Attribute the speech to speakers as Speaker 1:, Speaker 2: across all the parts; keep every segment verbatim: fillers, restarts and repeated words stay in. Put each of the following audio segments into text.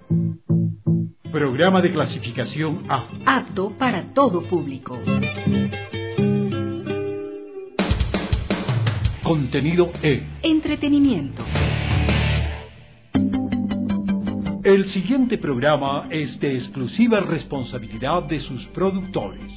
Speaker 1: Programa de clasificación A.
Speaker 2: Apto para todo público.
Speaker 1: Contenido E.
Speaker 2: Entretenimiento.
Speaker 1: El siguiente programa es de exclusiva responsabilidad de sus productores.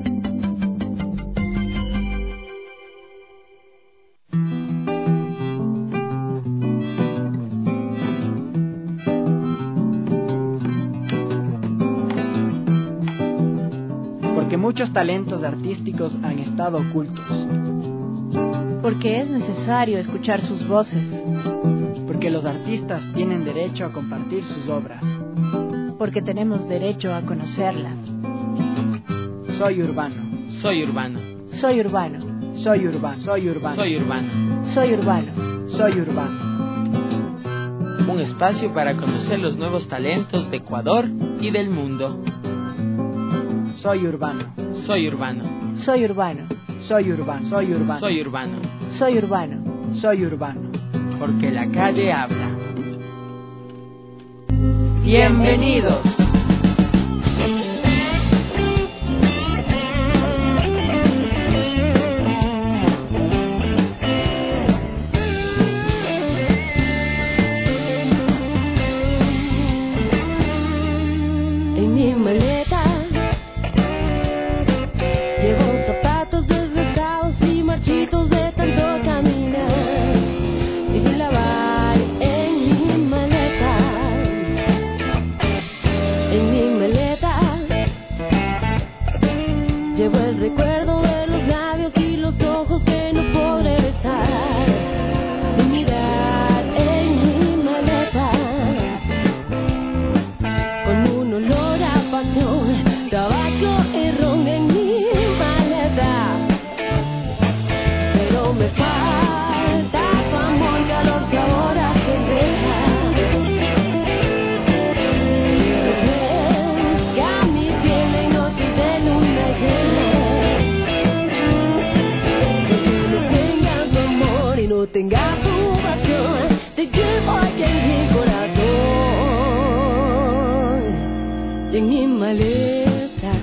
Speaker 3: Porque muchos talentos artísticos han estado ocultos.
Speaker 4: Porque es necesario escuchar sus voces.
Speaker 3: Porque los artistas tienen derecho a compartir sus obras.
Speaker 4: Porque tenemos derecho a conocerlas.
Speaker 3: Soy urbano.
Speaker 5: Soy urbano.
Speaker 4: Soy urbano.
Speaker 3: Soy urbano. Soy urbano.
Speaker 5: Soy urbano.
Speaker 4: Soy urbano.
Speaker 3: Soy urbano.
Speaker 5: Un espacio para conocer los nuevos talentos de Ecuador y del mundo.
Speaker 3: Soy urbano.
Speaker 5: Soy urbano.
Speaker 4: Soy urbano.
Speaker 3: Soy urbano. Soy urbano.
Speaker 5: Soy urbano.
Speaker 4: Soy urbano.
Speaker 3: Soy urbano.
Speaker 5: Porque la calle habla. Bienvenidos.
Speaker 6: En mi maleta llevo zapatos desgastados y marchitos de tanto caminar y sin lavar. En mi maleta, en mi maleta llevo el recuerdo de los labios y los ojos que no podré besar ni mirar. En mi maleta, con un olor a pasión, tabaco y ron en mi maleta. Pero me falta tu amor, calor, sabor a cerveza. Refresca mi piel en noches de luna llena. Que no tenga tu amor y no tenga tu pasión, te llevo aquí en mi corazón y en mi maleta.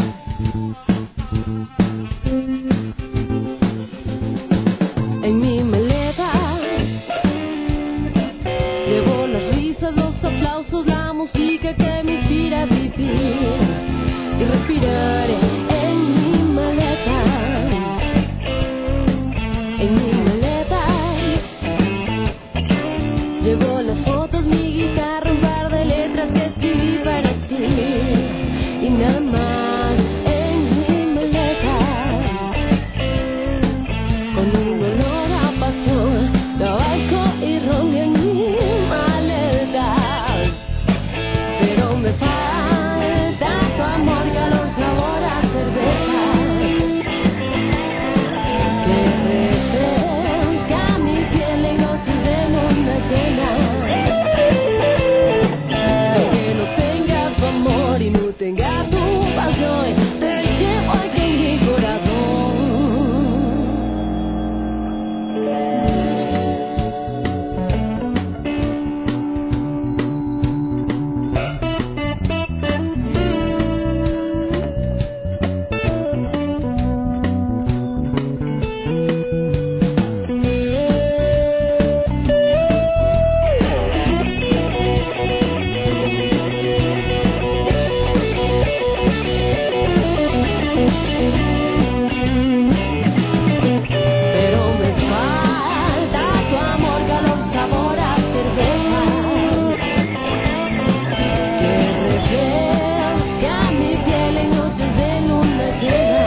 Speaker 6: En mi maleta llevo las risas, los aplausos, la música que me inspira a vivir y respirar. En mi maleta, en mi maleta llevo las fotos, mi guitarra, un par de letras que escribí para ti y nada más. En mi maleta, con un olor a pasión, tabaco y ron en mi maleta. Pero me falta tu amor, calor, sabor a cerveza. Que refresca mi piel en noches de luna llena. Que no tenga tu amor y no tenga tu pasión, te llevo aquí en mi corazón. Pero me falta tu amor, calor, sabor a cerveza. Que refresca mi piel en noches de luna llena.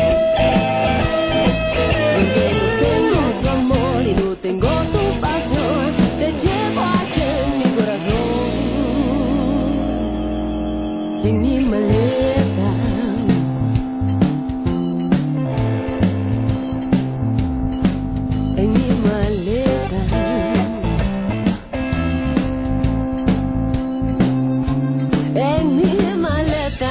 Speaker 6: Porque no tengo tu amor y no tengo tu pasión, te llevo aquí en mi corazón y en mi maleta. En mi maleta, en mi maleta.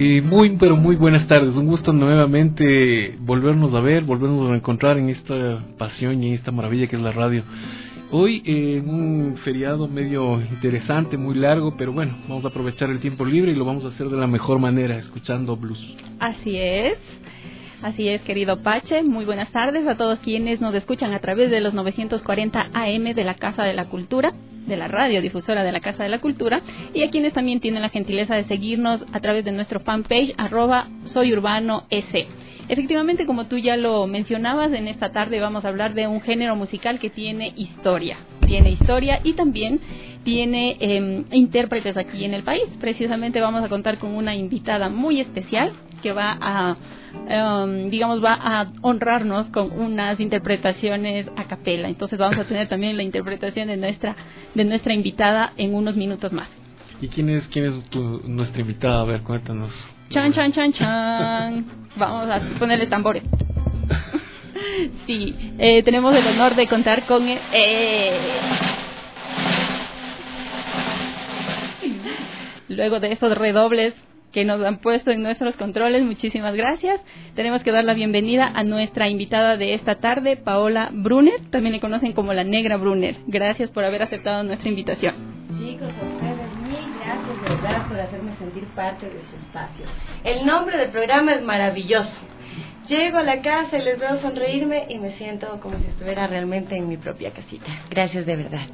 Speaker 7: Y muy, pero muy buenas tardes. Un gusto nuevamente volvernos a ver, volvernos a encontrar en esta pasión y en esta maravilla que es la radio. Hoy en eh, un feriado medio interesante, muy largo, pero bueno, vamos a aprovechar el tiempo libre y lo vamos a hacer de la mejor manera, escuchando blues.
Speaker 8: Así es. Así es, querido Pache, muy buenas tardes a todos quienes nos escuchan a través de los novecientos cuarenta A M de la Casa de la Cultura, de la radiodifusora de la Casa de la Cultura, y a quienes también tienen la gentileza de seguirnos a través de nuestro fanpage, arroba soyurbanoec. Efectivamente, como tú ya lo mencionabas, en esta tarde vamos a hablar de un género musical que tiene historia, tiene historia y también tiene eh, intérpretes aquí en el país. Precisamente vamos a contar con una invitada muy especial que va a, um, digamos, va a honrarnos con unas interpretaciones a capela. Entonces vamos a tener también la interpretación de nuestra de nuestra invitada en unos minutos más.
Speaker 7: ¿Y quién es quién es tu, nuestra invitada? A ver, cuéntanos.
Speaker 8: Chan, chan, chan, chan. Vamos a ponerle tambores. Sí, eh, tenemos el honor de contar con... Eh, luego de esos redobles que nos han puesto en nuestros controles, muchísimas gracias. Tenemos que dar la bienvenida a nuestra invitada de esta tarde, Paola Brunner, también le conocen como la Negra Brunner. Gracias por haber aceptado nuestra invitación.
Speaker 9: Chicos, a ustedes mil gracias de verdad por hacerme sentir parte de su espacio. El nombre del programa es maravilloso. Llego a la casa y les veo sonreírme y me siento como si estuviera realmente en mi propia casita. Gracias de verdad.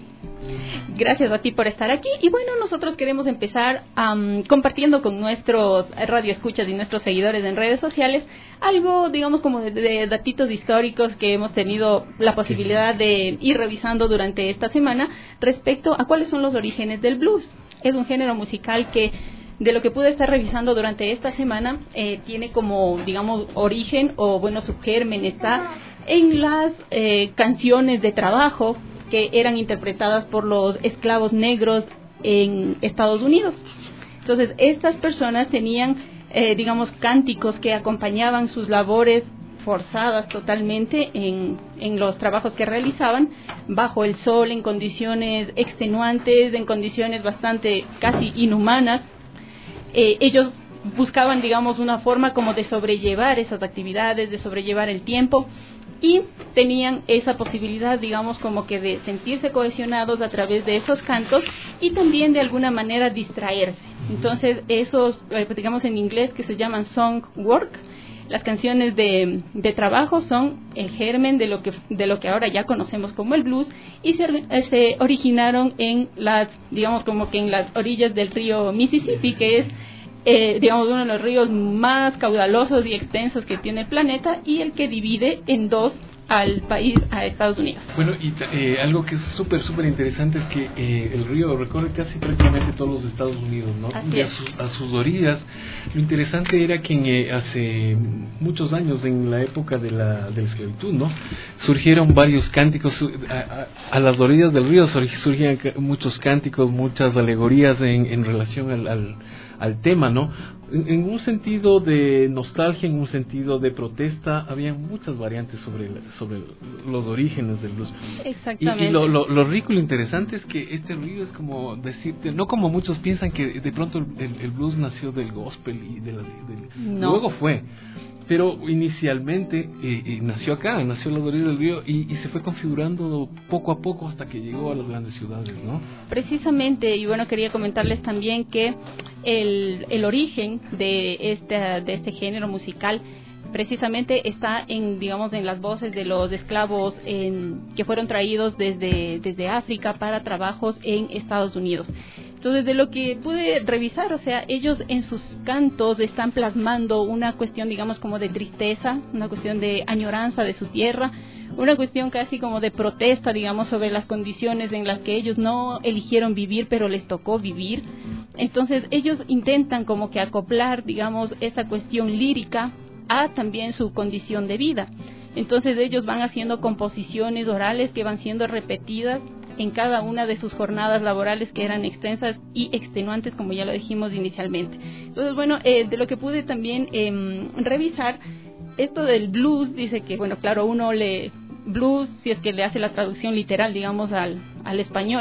Speaker 8: Gracias a ti por estar aquí. Y bueno, nosotros queremos empezar um, compartiendo con nuestros radioescuchas y nuestros seguidores en redes sociales algo, digamos, como de, de datitos históricos que hemos tenido la posibilidad de ir revisando durante esta semana respecto a cuáles son los orígenes del blues. Es un género musical que, de lo que pude estar revisando durante esta semana, eh, tiene como, digamos, origen o, bueno, su germen está en las eh, canciones de trabajo que eran interpretadas por los esclavos negros en Estados Unidos. Entonces, estas personas tenían, eh, digamos, cánticos que acompañaban sus labores forzadas totalmente en, en los trabajos que realizaban, bajo el sol, en condiciones extenuantes, en condiciones bastante casi inhumanas. Eh, ellos buscaban, digamos, una forma como de sobrellevar esas actividades, de sobrellevar el tiempo, y tenían esa posibilidad, digamos, como que de sentirse cohesionados a través de esos cantos y también de alguna manera distraerse. Entonces, esos, digamos en inglés, que se llaman song work, las canciones de, de trabajo son el germen de lo que de lo que ahora ya conocemos como el blues, y se, se originaron en las, digamos, como que en las orillas del río Mississippi, que es Eh, digamos, uno de los ríos más caudalosos y extensos que tiene el planeta y el que divide en dos al país, a Estados Unidos.
Speaker 7: Bueno, y eh, algo que es súper, súper interesante es que eh, el río recorre casi prácticamente todos los Estados Unidos, ¿no?
Speaker 8: Así
Speaker 7: y a,
Speaker 8: es.
Speaker 7: su, a sus orillas, lo interesante era que eh, hace muchos años, en la época de la, de la esclavitud, ¿no? Surgieron varios cánticos, a, a, a las orillas del río surgían muchos cánticos, muchas alegorías en, en relación al, al al tema, ¿no? En, en un sentido de nostalgia, en un sentido de protesta, había muchas variantes sobre, sobre los orígenes del blues.
Speaker 8: Exactamente.
Speaker 7: Y, y lo, lo, lo rico y lo interesante es que este río es como decirte, no como muchos piensan que de pronto el, el blues nació del gospel y de la, de,
Speaker 8: no.
Speaker 7: Luego fue, pero inicialmente eh, eh, nació acá, nació a la orilla del río y, y se fue configurando poco a poco hasta que llegó a las grandes ciudades, ¿no?
Speaker 8: Precisamente, y bueno, quería comentarles también que el, el origen de este, de este género musical precisamente está en, digamos, en las voces de los esclavos en, que fueron traídos desde, desde África para trabajos en Estados Unidos. Entonces, de lo que pude revisar, o sea, ellos en sus cantos están plasmando una cuestión, digamos, como de tristeza, una cuestión de añoranza de su tierra, una cuestión casi como de protesta, digamos, sobre las condiciones en las que ellos no eligieron vivir, pero les tocó vivir. Entonces, ellos intentan como que acoplar, digamos, esa cuestión lírica a también su condición de vida. Entonces, ellos van haciendo composiciones orales que van siendo repetidas en cada una de sus jornadas laborales, que eran extensas y extenuantes, como ya lo dijimos inicialmente. Entonces, bueno, eh, de lo que pude también eh, revisar, esto del blues, dice que, bueno, claro, uno le blues, si es que le hace la traducción literal, digamos, al, al español,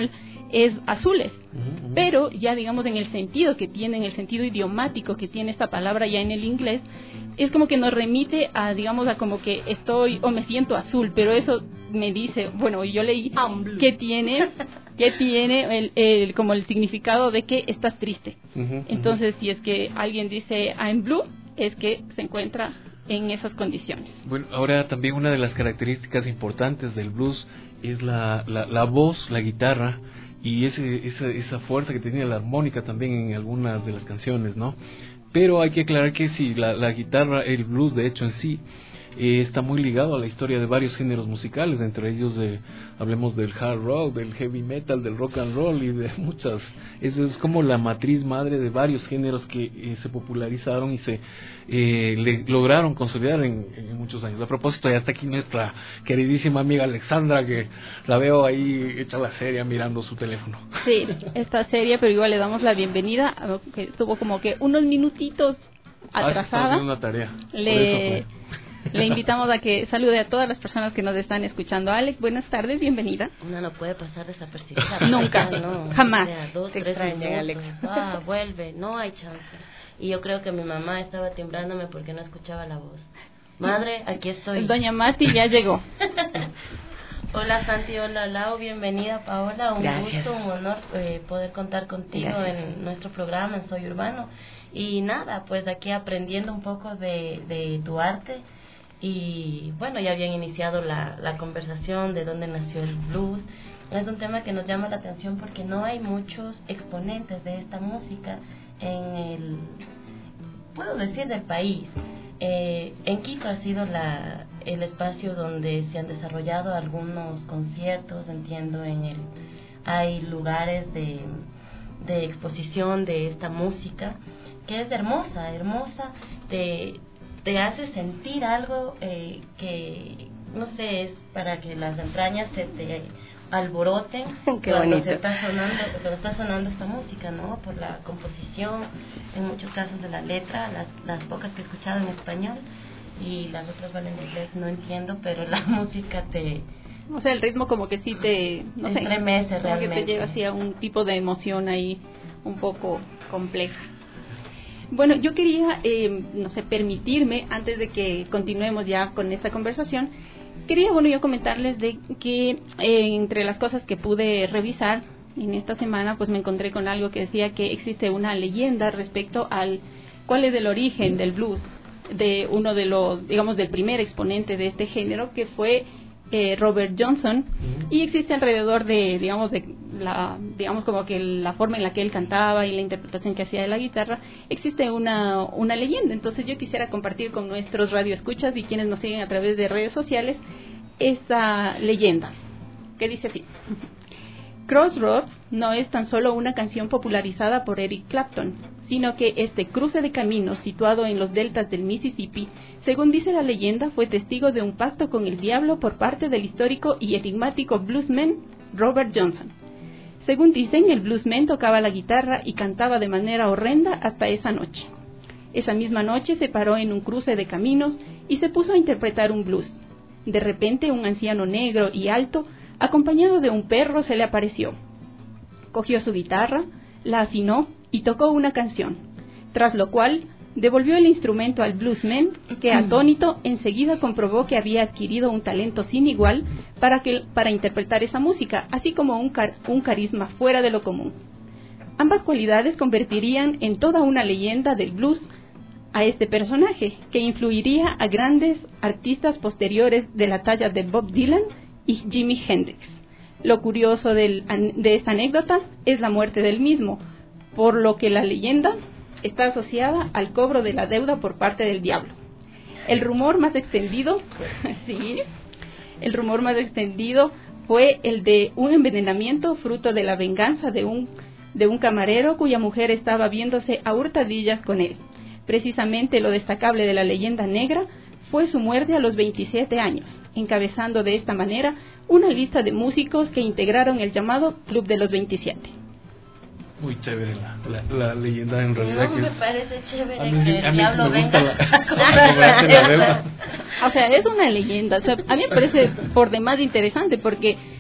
Speaker 8: es azules.
Speaker 7: Uh-huh, uh-huh.
Speaker 8: Pero ya digamos en el sentido que tiene, en el sentido idiomático que tiene esta palabra ya en el inglés, es como que nos remite a, digamos, a como que estoy o me siento azul, pero eso me dice, bueno, yo leí que tiene, que tiene el, el, como el significado de que estás triste. Uh-huh, Entonces, uh-huh. si es que alguien dice I'm blue, es que se encuentra en esas condiciones.
Speaker 7: Bueno, ahora también una de las características importantes del blues es la, la, la voz, la guitarra y ese, esa, esa fuerza que tenía la armónica también en algunas de las canciones, ¿no? Pero hay que aclarar que sí, la, la guitarra, el blues de hecho en sí, eh, está muy ligado a la historia de varios géneros musicales, entre ellos de, hablemos del hard rock, del heavy metal, del rock and roll y de muchas. Eso es como la matriz madre de varios géneros que eh, se popularizaron y se eh, le, lograron consolidar en, en muchos años. A propósito, ya está aquí nuestra queridísima amiga Alexandra, que la veo ahí hecha la seria mirando su teléfono.
Speaker 8: Sí, está seria, pero igual le damos la bienvenida, que estuvo como que unos minutitos atrasada.
Speaker 7: Ah, una tarea.
Speaker 8: Le... Le invitamos a que salude a todas las personas que nos están escuchando. Alex, buenas tardes, bienvenida.
Speaker 9: Una no puede pasar desapercibida.
Speaker 8: Nunca,
Speaker 9: no,
Speaker 8: jamás.
Speaker 9: O sea, dos, Te tres extraña, Alex. Ah, vuelve, no hay chance. Y yo creo que mi mamá estaba timbrándome porque no escuchaba la voz. Madre, aquí estoy.
Speaker 8: Doña Mati ya llegó.
Speaker 9: Hola Santi, hola Lau, bienvenida Paola. Un
Speaker 8: Gracias.
Speaker 9: gusto, un honor eh, poder contar contigo Gracias. en nuestro programa en Soy Urbano. Y nada, pues aquí aprendiendo un poco de, de tu arte. Y bueno, ya habían iniciado la, la conversación de dónde nació el blues. Es un tema que nos llama la atención porque no hay muchos exponentes de esta música en el, puedo decir, del país. Eh, en Quito ha sido la, el espacio donde se han desarrollado algunos conciertos, entiendo, en el, hay lugares de, de exposición de esta música que es hermosa, hermosa, de te hace sentir algo eh, que, no sé, es para que las entrañas se te alboroten
Speaker 8: Qué
Speaker 9: cuando
Speaker 8: bonito.
Speaker 9: se está sonando, cuando está sonando esta música, ¿no? Por la composición, en muchos casos de la letra, las, las pocas que he escuchado en español y las otras van en inglés, no entiendo, pero la música te...
Speaker 8: O sea, el ritmo como que sí te, no sé,
Speaker 9: estremece
Speaker 8: como
Speaker 9: realmente.
Speaker 8: que te lleva hacia un tipo de emoción ahí un poco compleja. Bueno, yo quería, eh, no sé, permitirme, antes de que continuemos ya con esta conversación, quería, bueno, yo comentarles de que eh, entre las cosas que pude revisar en esta semana, pues me encontré con algo que decía que existe una leyenda respecto al cuál es el origen del blues, de uno de los, digamos, del primer exponente de este género, que fue eh, Robert Johnson, y existe alrededor de, digamos, de la, digamos como que la forma en la que él cantaba y la interpretación que hacía de la guitarra, existe una, una leyenda. Entonces yo quisiera compartir con nuestros radioescuchas y quienes nos siguen a través de redes sociales esta leyenda, que dice así: Crossroads no es tan solo una canción popularizada por Eric Clapton, sino que este cruce de caminos situado en los deltas del Mississippi, según dice la leyenda, fue testigo de un pacto con el diablo por parte del histórico y enigmático bluesman Robert Johnson. Según dicen, el bluesman tocaba la guitarra y cantaba de manera horrenda hasta esa noche. Esa misma noche se paró en un cruce de caminos y se puso a interpretar un blues. De repente, un anciano negro y alto, acompañado de un perro, se le apareció. Cogió su guitarra, la afinó y tocó una canción, tras lo cual devolvió el instrumento al bluesman, que atónito enseguida comprobó que había adquirido un talento sin igual para, que, para interpretar esa música, así como un, car, un carisma fuera de lo común. Ambas cualidades convertirían en toda una leyenda del blues a este personaje, que influiría a grandes artistas posteriores de la talla de Bob Dylan y Jimi Hendrix. Lo curioso del, de esta anécdota es la muerte del mismo, por lo que la leyenda está asociada al cobro de la deuda por parte del diablo. El rumor más extendido, sí, el rumor más extendido fue el de un envenenamiento fruto de la venganza de un, de un camarero cuya mujer estaba viéndose a hurtadillas con él. Precisamente lo destacable de la leyenda negra fue su muerte a los veintisiete años, encabezando de esta manera una lista de músicos que integraron el llamado Club de los veintisiete.
Speaker 7: Muy chévere la, la, la leyenda, en realidad.
Speaker 9: No,
Speaker 7: que
Speaker 9: me
Speaker 7: es,
Speaker 9: parece chévere
Speaker 7: a mí,
Speaker 9: que el
Speaker 7: a mí
Speaker 9: diablo
Speaker 7: sí me gusta
Speaker 9: venga
Speaker 7: la,
Speaker 9: a cobrar
Speaker 7: cobrarte la deuda.
Speaker 8: O sea, es una leyenda. O sea, a mí me parece por demás interesante porque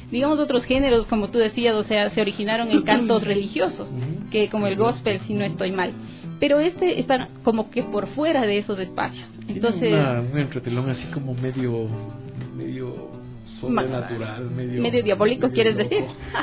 Speaker 8: digamos, otros géneros, como tú decías, o sea, se originaron en cantos religiosos, que como el gospel, si no estoy mal. Pero este está como que por fuera de esos espacios. Entonces,
Speaker 7: una, un entretelón así como medio, medio sobrenatural, medio,
Speaker 8: medio diabólico,
Speaker 7: medio
Speaker 8: ¿quieres
Speaker 7: loco.
Speaker 8: decir?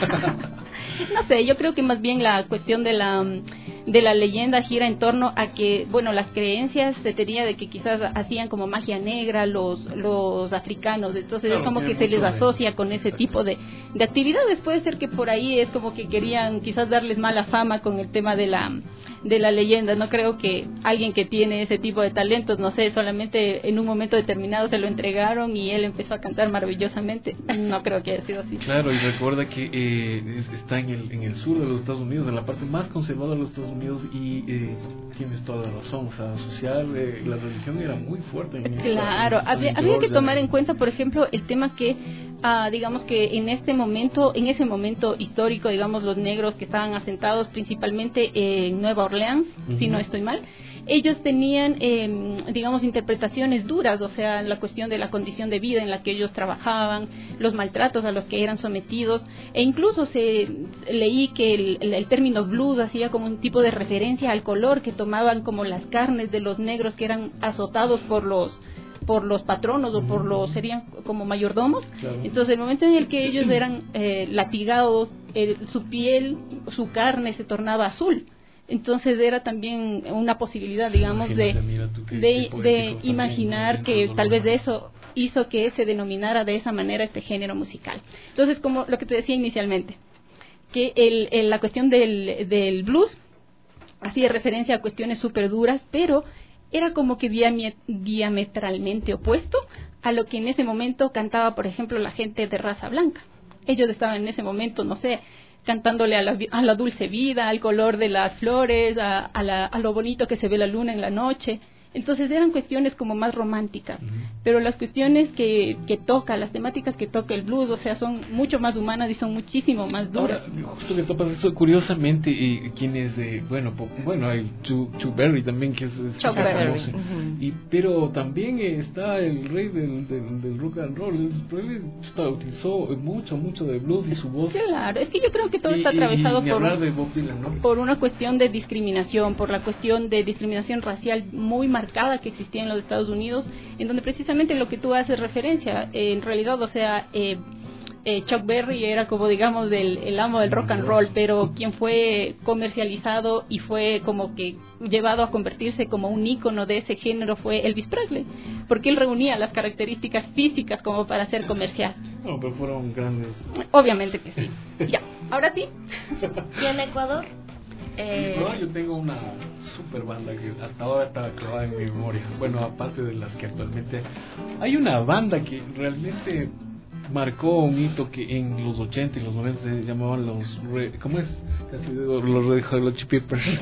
Speaker 8: No sé, yo creo que más bien la cuestión de la de la leyenda gira en torno a que, bueno, las creencias se tenía de que quizás hacían como magia negra los los africanos, entonces claro, es como que se les asocia con ese Exacto. tipo de, de actividades. Puede ser que por ahí es como que querían quizás darles mala fama con el tema de la de la leyenda. No creo que alguien que tiene ese tipo de talentos, no sé, solamente en un momento determinado se lo entregaron y él empezó a cantar maravillosamente. No creo que haya sido así.
Speaker 7: Claro, y recuerda que eh, está en el, en el sur de los Estados Unidos, en la parte más conservadora de los Estados Unidos, y eh, tienes toda la razón, o sea, social, eh, la religión era muy fuerte. En
Speaker 8: claro, esta, en había, había que tomar en cuenta, por ejemplo, el tema que Uh, digamos que en este momento, en ese momento histórico, digamos, los negros que estaban asentados principalmente en Nueva Orleans, uh-huh. si no estoy mal, ellos tenían, eh, digamos, interpretaciones duras, o sea, la cuestión de la condición de vida en la que ellos trabajaban, los maltratos a los que eran sometidos, e incluso se leí que el, el, el término blues hacía como un tipo de referencia al color que tomaban como las carnes de los negros que eran azotados por los por los patronos o por los, serían como mayordomos. Claro. Entonces el momento en el que ellos eran eh, latigados, eh, su piel, su carne se tornaba azul. Entonces era también una posibilidad, digamos, de, de, de imaginar que tal vez de eso hizo que se denominara de esa manera este género musical. Entonces, como lo que te decía inicialmente, que el, el, la cuestión del, del blues hacía referencia a cuestiones súper duras, pero era como que diametralmente opuesto a lo que en ese momento cantaba, por ejemplo, la gente de raza blanca. Ellos estaban en ese momento, no sé, cantándole a la, a la dulce vida, al color de las flores, a, a, la, a lo bonito que se ve la luna en la noche. Entonces eran cuestiones como más románticas, uh-huh. pero las cuestiones que, que toca, las temáticas que toca el blues, o sea, son mucho más humanas y son muchísimo más duras.
Speaker 7: Ahora, justo que topas eso, curiosamente, y quién es de, bueno, po, bueno, hay Chuck Berry también, que es, es
Speaker 8: Chuck Berry,
Speaker 7: uh-huh. y, pero también está el rey del, del, del rock and roll, él, él utilizó mucho, mucho de blues y su voz.
Speaker 8: Claro, es que yo creo que todo
Speaker 7: y,
Speaker 8: está atravesado
Speaker 7: y, y
Speaker 8: por,
Speaker 7: de Bob Dylan, ¿no?
Speaker 8: por una cuestión de discriminación, por la cuestión de discriminación racial muy marcada que existía en los Estados Unidos, en donde precisamente lo que tú haces referencia, eh, en realidad, o sea, eh, eh, Chuck Berry era como, digamos, del, el amo del rock and roll, pero quien fue comercializado y fue como que llevado a convertirse como un ícono de ese género fue Elvis Presley, porque él reunía las características físicas como para ser comercial.
Speaker 7: No, pero fueron grandes.
Speaker 8: Obviamente que sí. Ya, ahora sí.
Speaker 9: ¿Y en Ecuador?
Speaker 7: Eh... No, yo tengo una super banda que hasta ahora está clavada en mi memoria. Bueno, aparte de las que actualmente hay una banda que realmente marcó un hito que en los ochenta y los noventa se llamaban los re, ¿cómo es? Casi digo, los Red Hot Chili Peppers.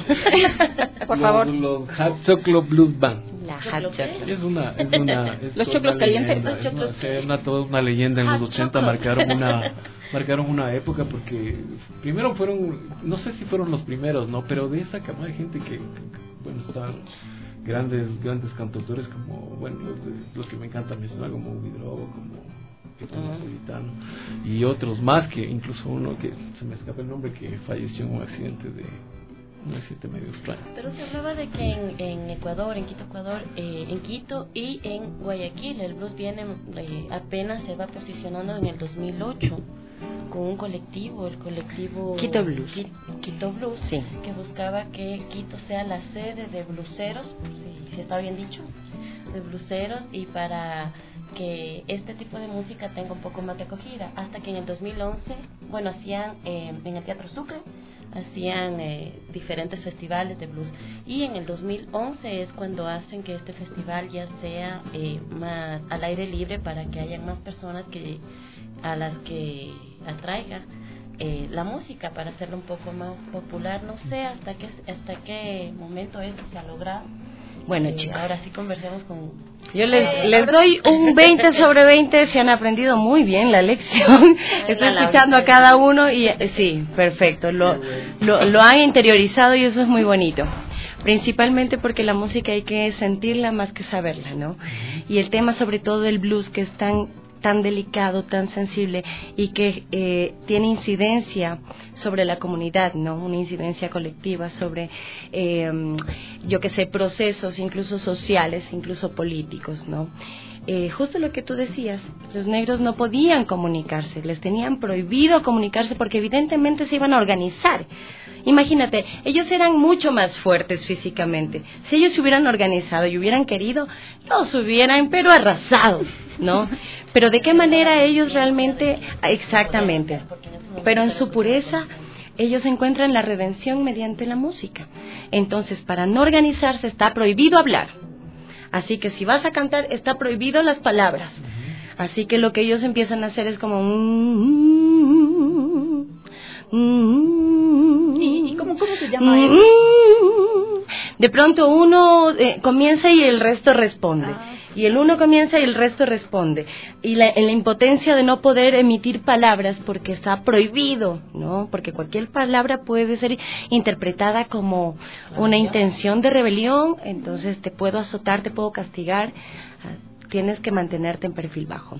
Speaker 8: Por
Speaker 7: los,
Speaker 8: favor.
Speaker 7: Los Hot Chocolate Blues Band.
Speaker 9: La Hot Chocolate.
Speaker 7: Es una, es una, es
Speaker 8: los choclos calientes.
Speaker 7: Leyenda, es una, es una, toda una leyenda en los ochenta marcaron una marcaron una época porque primero fueron, no sé si fueron los primeros, no, pero de esa cama de gente que, que, que bueno, están grandes grandes cantautores como, bueno, los, de, los que me encantan mencionar como Vidro, como Napolitano y otros más, que incluso uno que se me escapa el nombre, que falleció en un accidente de un accidente medio extraño.
Speaker 9: Pero se hablaba de que en, en Ecuador, en Quito, Ecuador, eh, en Quito y en Guayaquil el blues viene eh, apenas se va posicionando en el dos mil ocho con un colectivo, el colectivo
Speaker 10: Quito Blues,
Speaker 9: Quito, Quito Blues,
Speaker 10: sí.
Speaker 9: que buscaba que Quito sea la sede de bluseros, si, si está bien dicho, de bluseros, y para que este tipo de música tenga un poco más de acogida, hasta que en el dos mil once, bueno, hacían eh, en el Teatro Sucre, hacían eh, diferentes festivales de blues, y en el dos mil once es cuando hacen que este festival ya sea eh, más al aire libre, para que haya más personas que a las que atraiga eh, la música, para hacerlo un poco más popular. No sé hasta qué hasta qué momento eso se ha logrado.
Speaker 10: Bueno,
Speaker 9: eh,
Speaker 10: chicos,
Speaker 9: ahora sí conversemos con...
Speaker 10: Yo les, les doy un veinte sobre veinte, se han aprendido muy bien la lección. Estoy escuchando a cada uno y sí, perfecto, lo, lo, lo han interiorizado y eso es muy bonito. Principalmente porque la música hay que sentirla más que saberla, ¿no? Y el tema sobre todo del blues, que es tan tan delicado, tan sensible y que eh, tiene incidencia sobre la comunidad, ¿no? Una incidencia colectiva sobre, eh, yo que sé, procesos incluso sociales, incluso políticos, ¿no? Eh, justo lo que tú decías, los negros no podían comunicarse, les tenían prohibido comunicarse porque evidentemente se iban a organizar. Imagínate, ellos eran mucho más fuertes físicamente. Si ellos se hubieran organizado y hubieran querido, los hubieran pero arrasado, ¿no? Pero de qué manera ellos realmente, exactamente, pero en su pureza ellos encuentran la redención mediante la música. Entonces, para no organizarse está prohibido hablar. Así que si vas a cantar, está prohibido las palabras. Así que lo que ellos empiezan a hacer es como...
Speaker 8: ¿Y, y cómo, cómo se llama él?
Speaker 10: De pronto uno eh, comienza y el resto responde. Ah. Y el uno comienza y el resto responde. Y la, en la impotencia de no poder emitir palabras porque está prohibido, ¿no? Porque cualquier palabra puede ser interpretada como una intención de rebelión. Entonces te puedo azotar, te puedo castigar. Tienes que mantenerte en perfil bajo.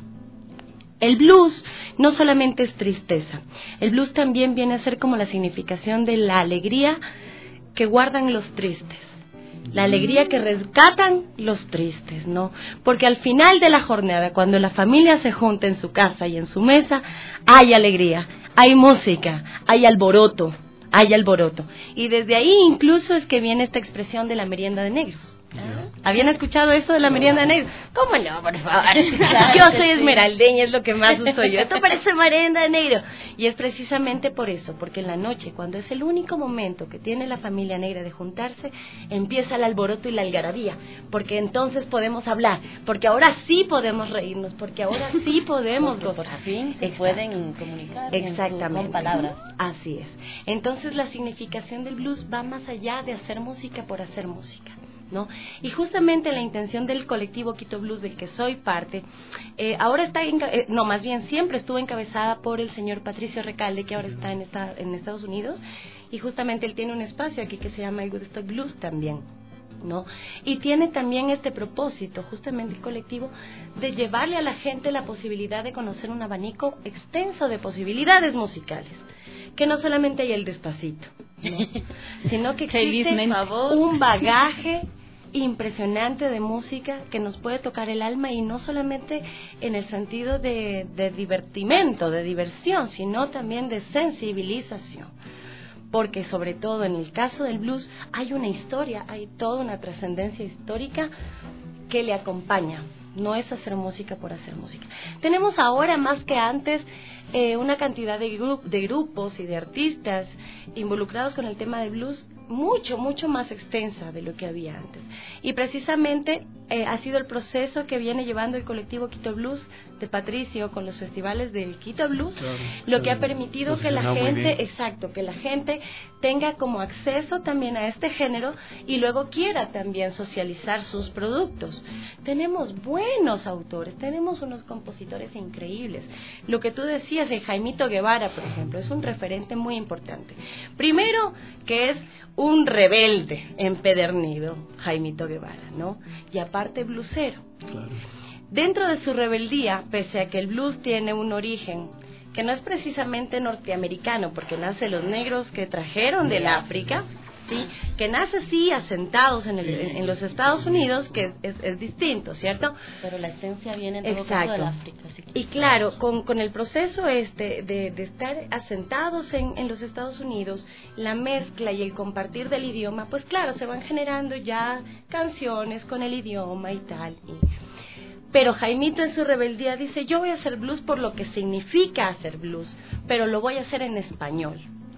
Speaker 10: El blues no solamente es tristeza. El blues también viene a ser como la significación de la alegría que guardan los tristes. La alegría que rescatan los tristes, ¿no? Porque al final de la jornada, cuando la familia se junta en su casa y en su mesa, hay alegría, hay música, hay alboroto, hay alboroto. Y desde ahí incluso es que viene esta expresión de la merienda de negros. ¿Ah? ¿Habían escuchado eso de la merienda de negros? ¿Cómo no, por favor? Yo soy esmeraldeña, es lo que más uso yo. Esto parece merienda de negro. Y es precisamente por eso, porque en la noche, cuando es el único momento que tiene la familia negra de juntarse, empieza el alboroto y la algarabía. Porque entonces podemos hablar, porque ahora sí podemos reírnos, porque ahora sí podemos gozar.
Speaker 9: Por fin se pueden comunicar
Speaker 10: exactamente
Speaker 9: con palabras.
Speaker 10: Así es. Entonces la significación del blues va más allá de hacer música por hacer música, ¿no? Y justamente la intención del colectivo Quito Blues, del que soy parte, eh, ahora está, en, eh, no, más bien siempre estuvo encabezada por el señor Patricio Recalde, que ahora está en, esta, en Estados Unidos, y justamente él tiene un espacio aquí que se llama el Woodstock Blues también, ¿no? Y tiene también este propósito, justamente el colectivo, de llevarle a la gente la posibilidad de conocer un abanico extenso de posibilidades musicales, que no solamente hay el Despacito, ¿no? Sino que existe un bagaje impresionante de música que nos puede tocar el alma, y no solamente en el sentido de, de divertimento, de diversión, sino también de sensibilización. Porque sobre todo en el caso del blues hay una historia, hay toda una trascendencia histórica que le acompaña. No es hacer música por hacer música. Tenemos ahora más que antes eh, una cantidad de, gru- de grupos y de artistas involucrados con el tema del blues mucho, mucho más extensa de lo que había antes. Y precisamente eh, ha sido el proceso que viene llevando el colectivo Quito Blues de Patricio con los festivales del Quito Blues, claro, lo claro, que ha permitido que la gente, exacto, que la gente tenga como acceso también a este género y luego quiera también socializar sus productos. Tenemos buenos autores, tenemos unos compositores increíbles. Lo que tú decías, el Jaimito Guevara, por ejemplo, es un referente muy importante. Primero, que es un rebelde empedernido, Jaimito Guevara, ¿no? Y aparte blusero. Claro. Dentro de su rebeldía, pese a que el blues tiene un origen que no es precisamente norteamericano, porque nace los negros que trajeron del África, ¿sí? Que nace sí asentados en, el, en, en los Estados Unidos, que es, es distinto, ¿cierto?
Speaker 9: Pero la esencia viene en todo caso del África. Sí.
Speaker 10: Y claro, con, con el proceso este de, de estar asentados en, en los Estados Unidos, la mezcla y el compartir del idioma, pues claro, se van generando ya canciones con el idioma y tal. Y, pero Jaimito en su rebeldía dice, yo voy a hacer blues por lo que significa hacer blues, pero lo voy a hacer en español.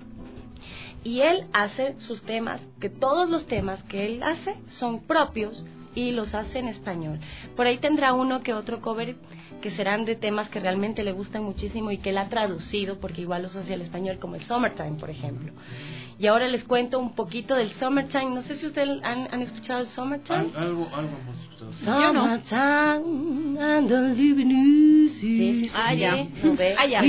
Speaker 10: Y él hace sus temas, que todos los temas que él hace son propios y los hace en español. Por ahí tendrá uno que otro cover que serán de temas que realmente le gustan muchísimo y que él ha traducido, porque igual los hace al español, como el Summertime, por ejemplo. Y ahora les cuento un poquito del Summertime. No sé si ustedes han, han escuchado el Summertime.
Speaker 7: Al, algo, algo hemos escuchado.
Speaker 10: Summertime and the living easy.
Speaker 8: Ah, ya.
Speaker 10: Ah, ya.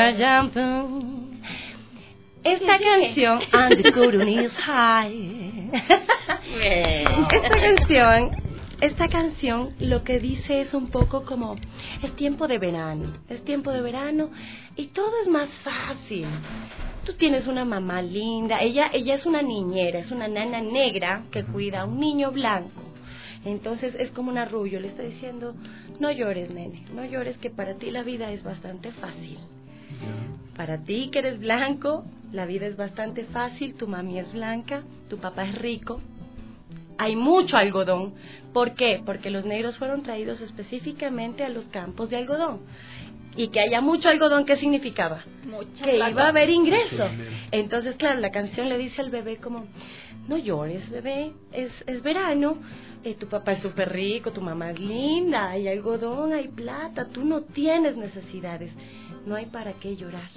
Speaker 10: Esta canción, And the Curtain is High. Esta canción esta canción lo que dice es un poco como, es tiempo de verano, es tiempo de verano y todo es más fácil. Tú tienes una mamá linda, ella, ella es una niñera, es una nana negra que cuida a un niño blanco. Entonces es como un arrullo, le está diciendo, no llores, nene, no llores, que para ti la vida es bastante fácil. Para ti que eres blanco, la vida es bastante fácil, tu mami es blanca, tu papá es rico, hay mucho algodón. ¿Por qué? Porque los negros fueron traídos específicamente a los campos de algodón. Y que haya mucho algodón, ¿qué significaba? Mucha que plata. Iba a haber ingreso. Entonces, claro, la canción le dice al bebé como, no llores, bebé, es, es verano, eh, tu papá es súper rico, tu mamá es linda, hay algodón, hay plata, tú no tienes necesidades, no hay para qué llorar.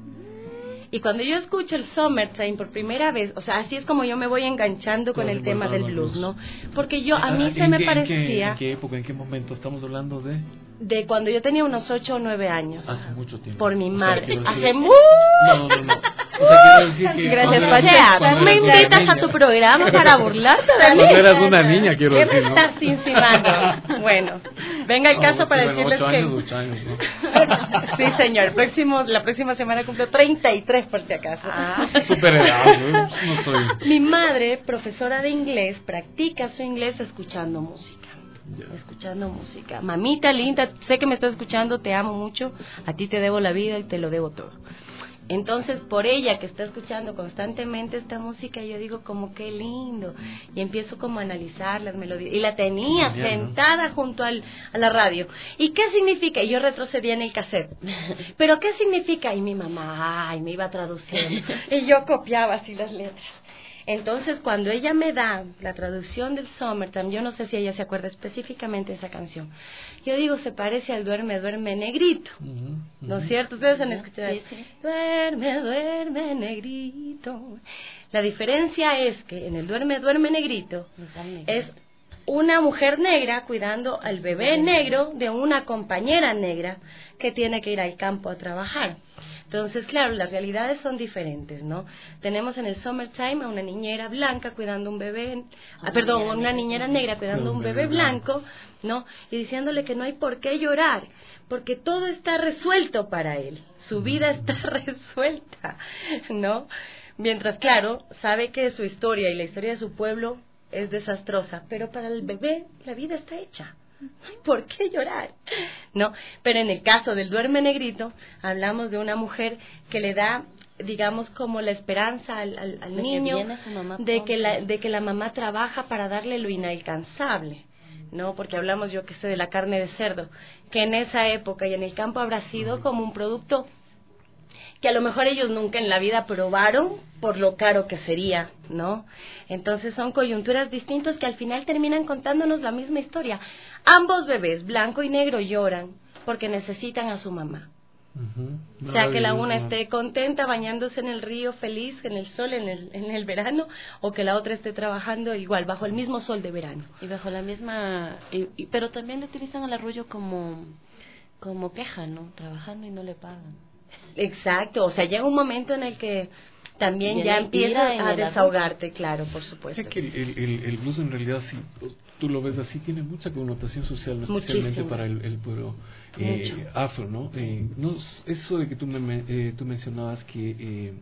Speaker 10: Y cuando yo escucho el Summertime por primera vez, o sea, así es como yo me voy enganchando con el tema del blues, ¿no? Porque yo, a mí se me parecía...
Speaker 7: ¿En qué época, en qué momento estamos hablando de...?
Speaker 10: De cuando yo tenía unos ocho o nueve años.
Speaker 7: Hace mucho tiempo.
Speaker 10: Por mi madre.
Speaker 7: O sea,
Speaker 10: Hace mucho.
Speaker 7: No, no, no. O sea, quiero decir que
Speaker 10: gracias, Pacheco. Me invitas a tu programa para burlarte de mí.
Speaker 7: Cuando eras una niña, quiero
Speaker 10: decir,
Speaker 7: ¿Qué
Speaker 10: me estás insinuando? Bueno, venga el caso no, para bueno, decirles
Speaker 7: ocho
Speaker 10: que...
Speaker 7: Años, ocho años, ¿no?
Speaker 10: Sí, señor. Próximo, la próxima semana cumplo treinta y tres, por si acaso.
Speaker 7: Ah, super edad, ¿no? No estoy...
Speaker 10: Mi madre, profesora de inglés, practica su inglés escuchando música. Yeah. Escuchando música. Mamita linda, sé que me estás escuchando, te amo mucho, a ti te debo la vida y te lo debo todo. Entonces, por ella que está escuchando constantemente esta música, yo digo como qué lindo, y empiezo como a analizar las melodías, y la tenía Genial, sentada ¿no? junto al, a la radio. ¿Y qué significa? Y yo retrocedía en el cassette. ¿Pero qué significa? Y mi mamá, ay, me iba traduciendo, y yo copiaba así las letras. Entonces, cuando ella me da la traducción del Summertime, yo no sé si ella se acuerda específicamente de esa canción. Yo digo, se parece al Duerme, Duerme, Negrito. Uh-huh, uh-huh. ¿No es cierto? Ustedes han escuchado. Sí, sí. Duerme, Duerme, Negrito. La diferencia es que en el Duerme, Duerme, Negrito es una mujer negra cuidando al bebé negro de una compañera negra que tiene que ir al campo a trabajar. Entonces, claro, las realidades son diferentes, ¿no? Tenemos en el Summertime a una niñera blanca cuidando un bebé, ah, perdón, una niñera negra cuidando un bebé blanco, ¿no? Y diciéndole que no hay por qué llorar, porque todo está resuelto para él, su vida está resuelta, ¿no? Mientras, claro, sabe que su historia y la historia de su pueblo es desastrosa, pero para el bebé la vida está hecha. No hay por qué llorar, ¿no? Pero en el caso del Duerme Negrito, hablamos de una mujer que le da, digamos, como la esperanza al, al, al niño de que, la, de que la mamá trabaja para darle lo inalcanzable, ¿no? Porque hablamos, yo que sé, de la carne de cerdo, que en esa época y en el campo habrá sido como un producto que a lo mejor ellos nunca en la vida probaron por lo caro que sería, ¿no? Entonces son coyunturas distintas que al final terminan contándonos la misma historia. Ambos bebés, blanco y negro, lloran porque necesitan a su mamá. Uh-huh. O sea, que la una esté contenta bañándose en el río, feliz, en el sol, en el, en el verano, o que la otra esté trabajando igual, bajo el mismo sol de verano.
Speaker 11: Y bajo la misma... Y, y, pero también le utilizan al arroyo como, como queja, ¿no? Trabajando y no le pagan.
Speaker 10: Exacto, o sea, llega un momento en el que también ya empiezas a desahogarte, claro, por supuesto.
Speaker 7: Es que el, el, el blues en realidad, si tú lo ves así, tiene mucha connotación social, especialmente Muchísimo. para el, el pueblo eh, afro, ¿no? Eh, no eso de que tú, me, eh, tú mencionabas que, eh,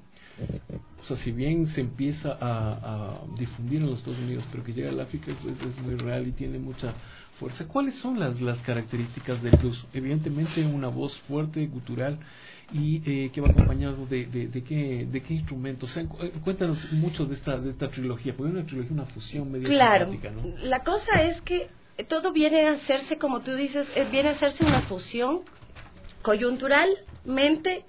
Speaker 7: o sea, si bien se empieza a, a difundir en los Estados Unidos, pero que llega al África es, es, es muy real y tiene mucha fuerza. ¿Cuáles son las, las características del blues? Evidentemente una voz fuerte, gutural, y eh, que va acompañado de, de, de qué de qué instrumentos. O sea, cuéntanos mucho de esta de esta trilogía, porque es una trilogía, una fusión medio
Speaker 10: claro,
Speaker 7: simpática, ¿no?
Speaker 10: La cosa es que todo viene a hacerse, como tú dices, viene a hacerse una fusión coyunturalmente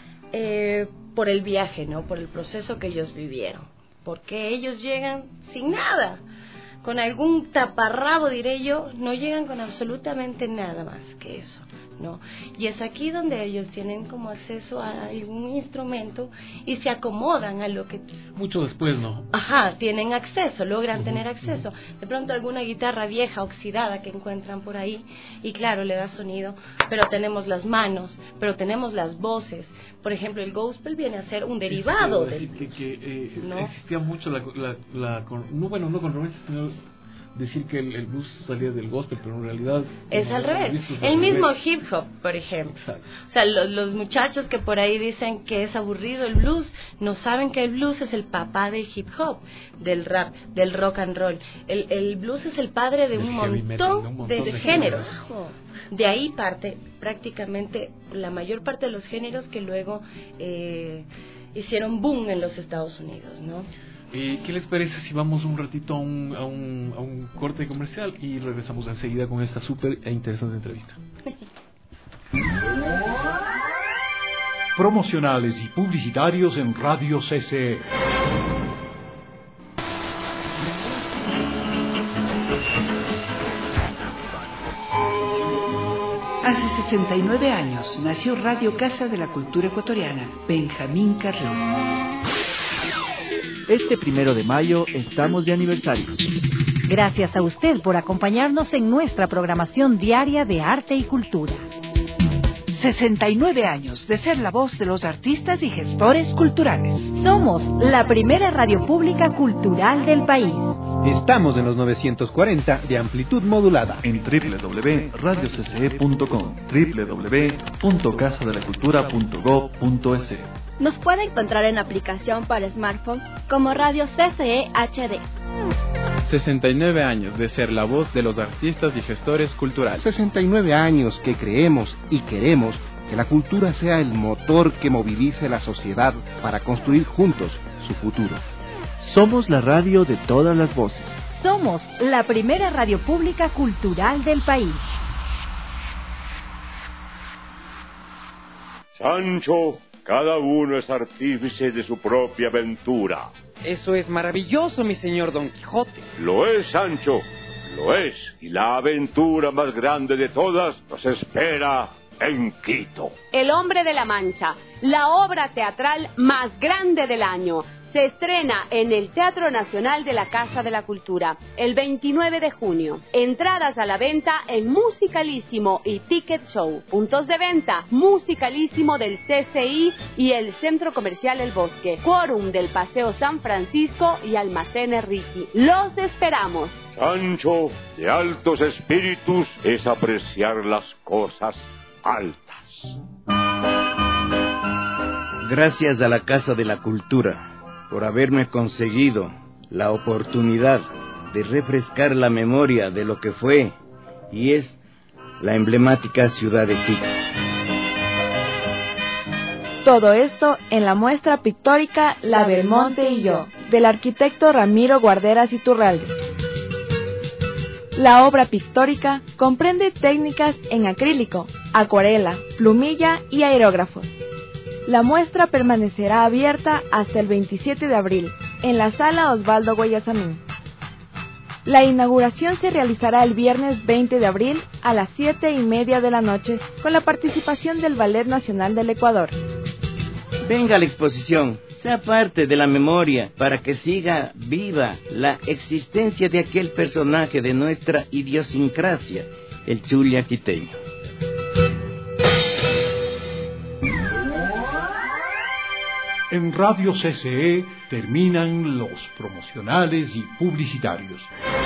Speaker 10: eh, por el viaje, ¿no? Por el proceso que ellos vivieron, porque ellos llegan sin nada, con algún taparrabo, diré yo, no llegan con absolutamente nada más que eso, ¿no? Y es aquí donde ellos tienen como acceso a algún instrumento y se acomodan a lo que...
Speaker 7: Mucho después, ¿no?
Speaker 10: Ajá, tienen acceso, logran uh-huh, tener acceso. Uh-huh. De pronto alguna guitarra vieja, oxidada que encuentran por ahí, y claro, le da sonido, pero tenemos las manos, pero tenemos las voces. Por ejemplo, el gospel viene a ser un derivado
Speaker 7: del...
Speaker 10: del...
Speaker 7: Que, que eh, ¿no? Existía mucho la... la, la con, no, bueno, no controversia, sino decir que el, el blues salía del gospel, pero en realidad
Speaker 10: es al revés. El mismo hip hop, por ejemplo. Exacto. O sea, los, los muchachos que por ahí dicen que es aburrido el blues, no saben que el blues es el papá del hip hop, del rap, del rock and roll. El, el blues es el padre de un montón, metal, de, un montón de, de géneros. géneros. De ahí parte prácticamente la mayor parte de los géneros que luego eh, hicieron boom en los Estados Unidos, ¿no?
Speaker 7: Eh, ¿Qué les parece si vamos un ratito a un, a un, a un corte comercial y regresamos enseguida con esta súper e interesante entrevista?
Speaker 1: Promocionales y publicitarios en Radio C C E.
Speaker 2: Hace sesenta y nueve años nació Radio Casa de la Cultura Ecuatoriana, Benjamín Carrión.
Speaker 3: Este primero de mayo estamos de aniversario.
Speaker 12: Gracias a usted por acompañarnos en nuestra programación diaria de arte y cultura.
Speaker 2: sesenta y nueve años de ser la voz de los artistas y gestores culturales.
Speaker 12: Somos la primera radio pública cultural del país.
Speaker 13: Estamos en los novecientos cuarenta de amplitud modulada.
Speaker 14: En doble u doble u doble u punto radio c c e punto com, doble u doble u doble u punto casa de la cultura punto gob punto es.
Speaker 15: Nos puede encontrar en aplicación para smartphone como Radio C C E H D.
Speaker 16: sesenta y nueve años de ser la voz de los artistas y gestores culturales.
Speaker 17: sesenta y nueve años que creemos y queremos que la cultura sea el motor que movilice la sociedad para construir juntos su futuro.
Speaker 13: Somos la radio de todas las voces.
Speaker 12: Somos la primera radio pública cultural del país.
Speaker 18: Sancho, cada uno es artífice de su propia aventura.
Speaker 5: Eso es maravilloso, mi señor Don Quijote.
Speaker 18: Lo es, Sancho, lo es. Y la aventura más grande de todas nos espera en Quito.
Speaker 19: El Hombre de la Mancha, la obra teatral más grande del año. Se estrena en el Teatro Nacional de la Casa de la Cultura el veintinueve de junio. Entradas a la venta en Musicalísimo y Ticket Show. Puntos de venta: Musicalísimo del C C I y el Centro Comercial El Bosque. Quórum del Paseo San Francisco y Almacén Ricky. Los esperamos.
Speaker 18: Sancho, de altos espíritus es apreciar las cosas altas.
Speaker 20: Gracias a la Casa de la Cultura por haberme conseguido la oportunidad de refrescar la memoria de lo que fue y es la emblemática ciudad de Quito.
Speaker 21: Todo esto en la muestra pictórica La Belmonte y yo, del arquitecto Ramiro Guarderas Iturralde. La obra pictórica comprende técnicas en acrílico, acuarela, plumilla y aerógrafos. La muestra permanecerá abierta hasta el veintisiete de abril, en la Sala Osvaldo Guayasamín. La inauguración se realizará el viernes veinte de abril a las siete y media de la noche, con la participación del Ballet Nacional del Ecuador.
Speaker 20: Venga a la exposición, sea parte de la memoria, para que siga viva la existencia de aquel personaje de nuestra idiosincrasia, el Zulia quiteño.
Speaker 1: En Radio C C E terminan los promocionales y publicitarios.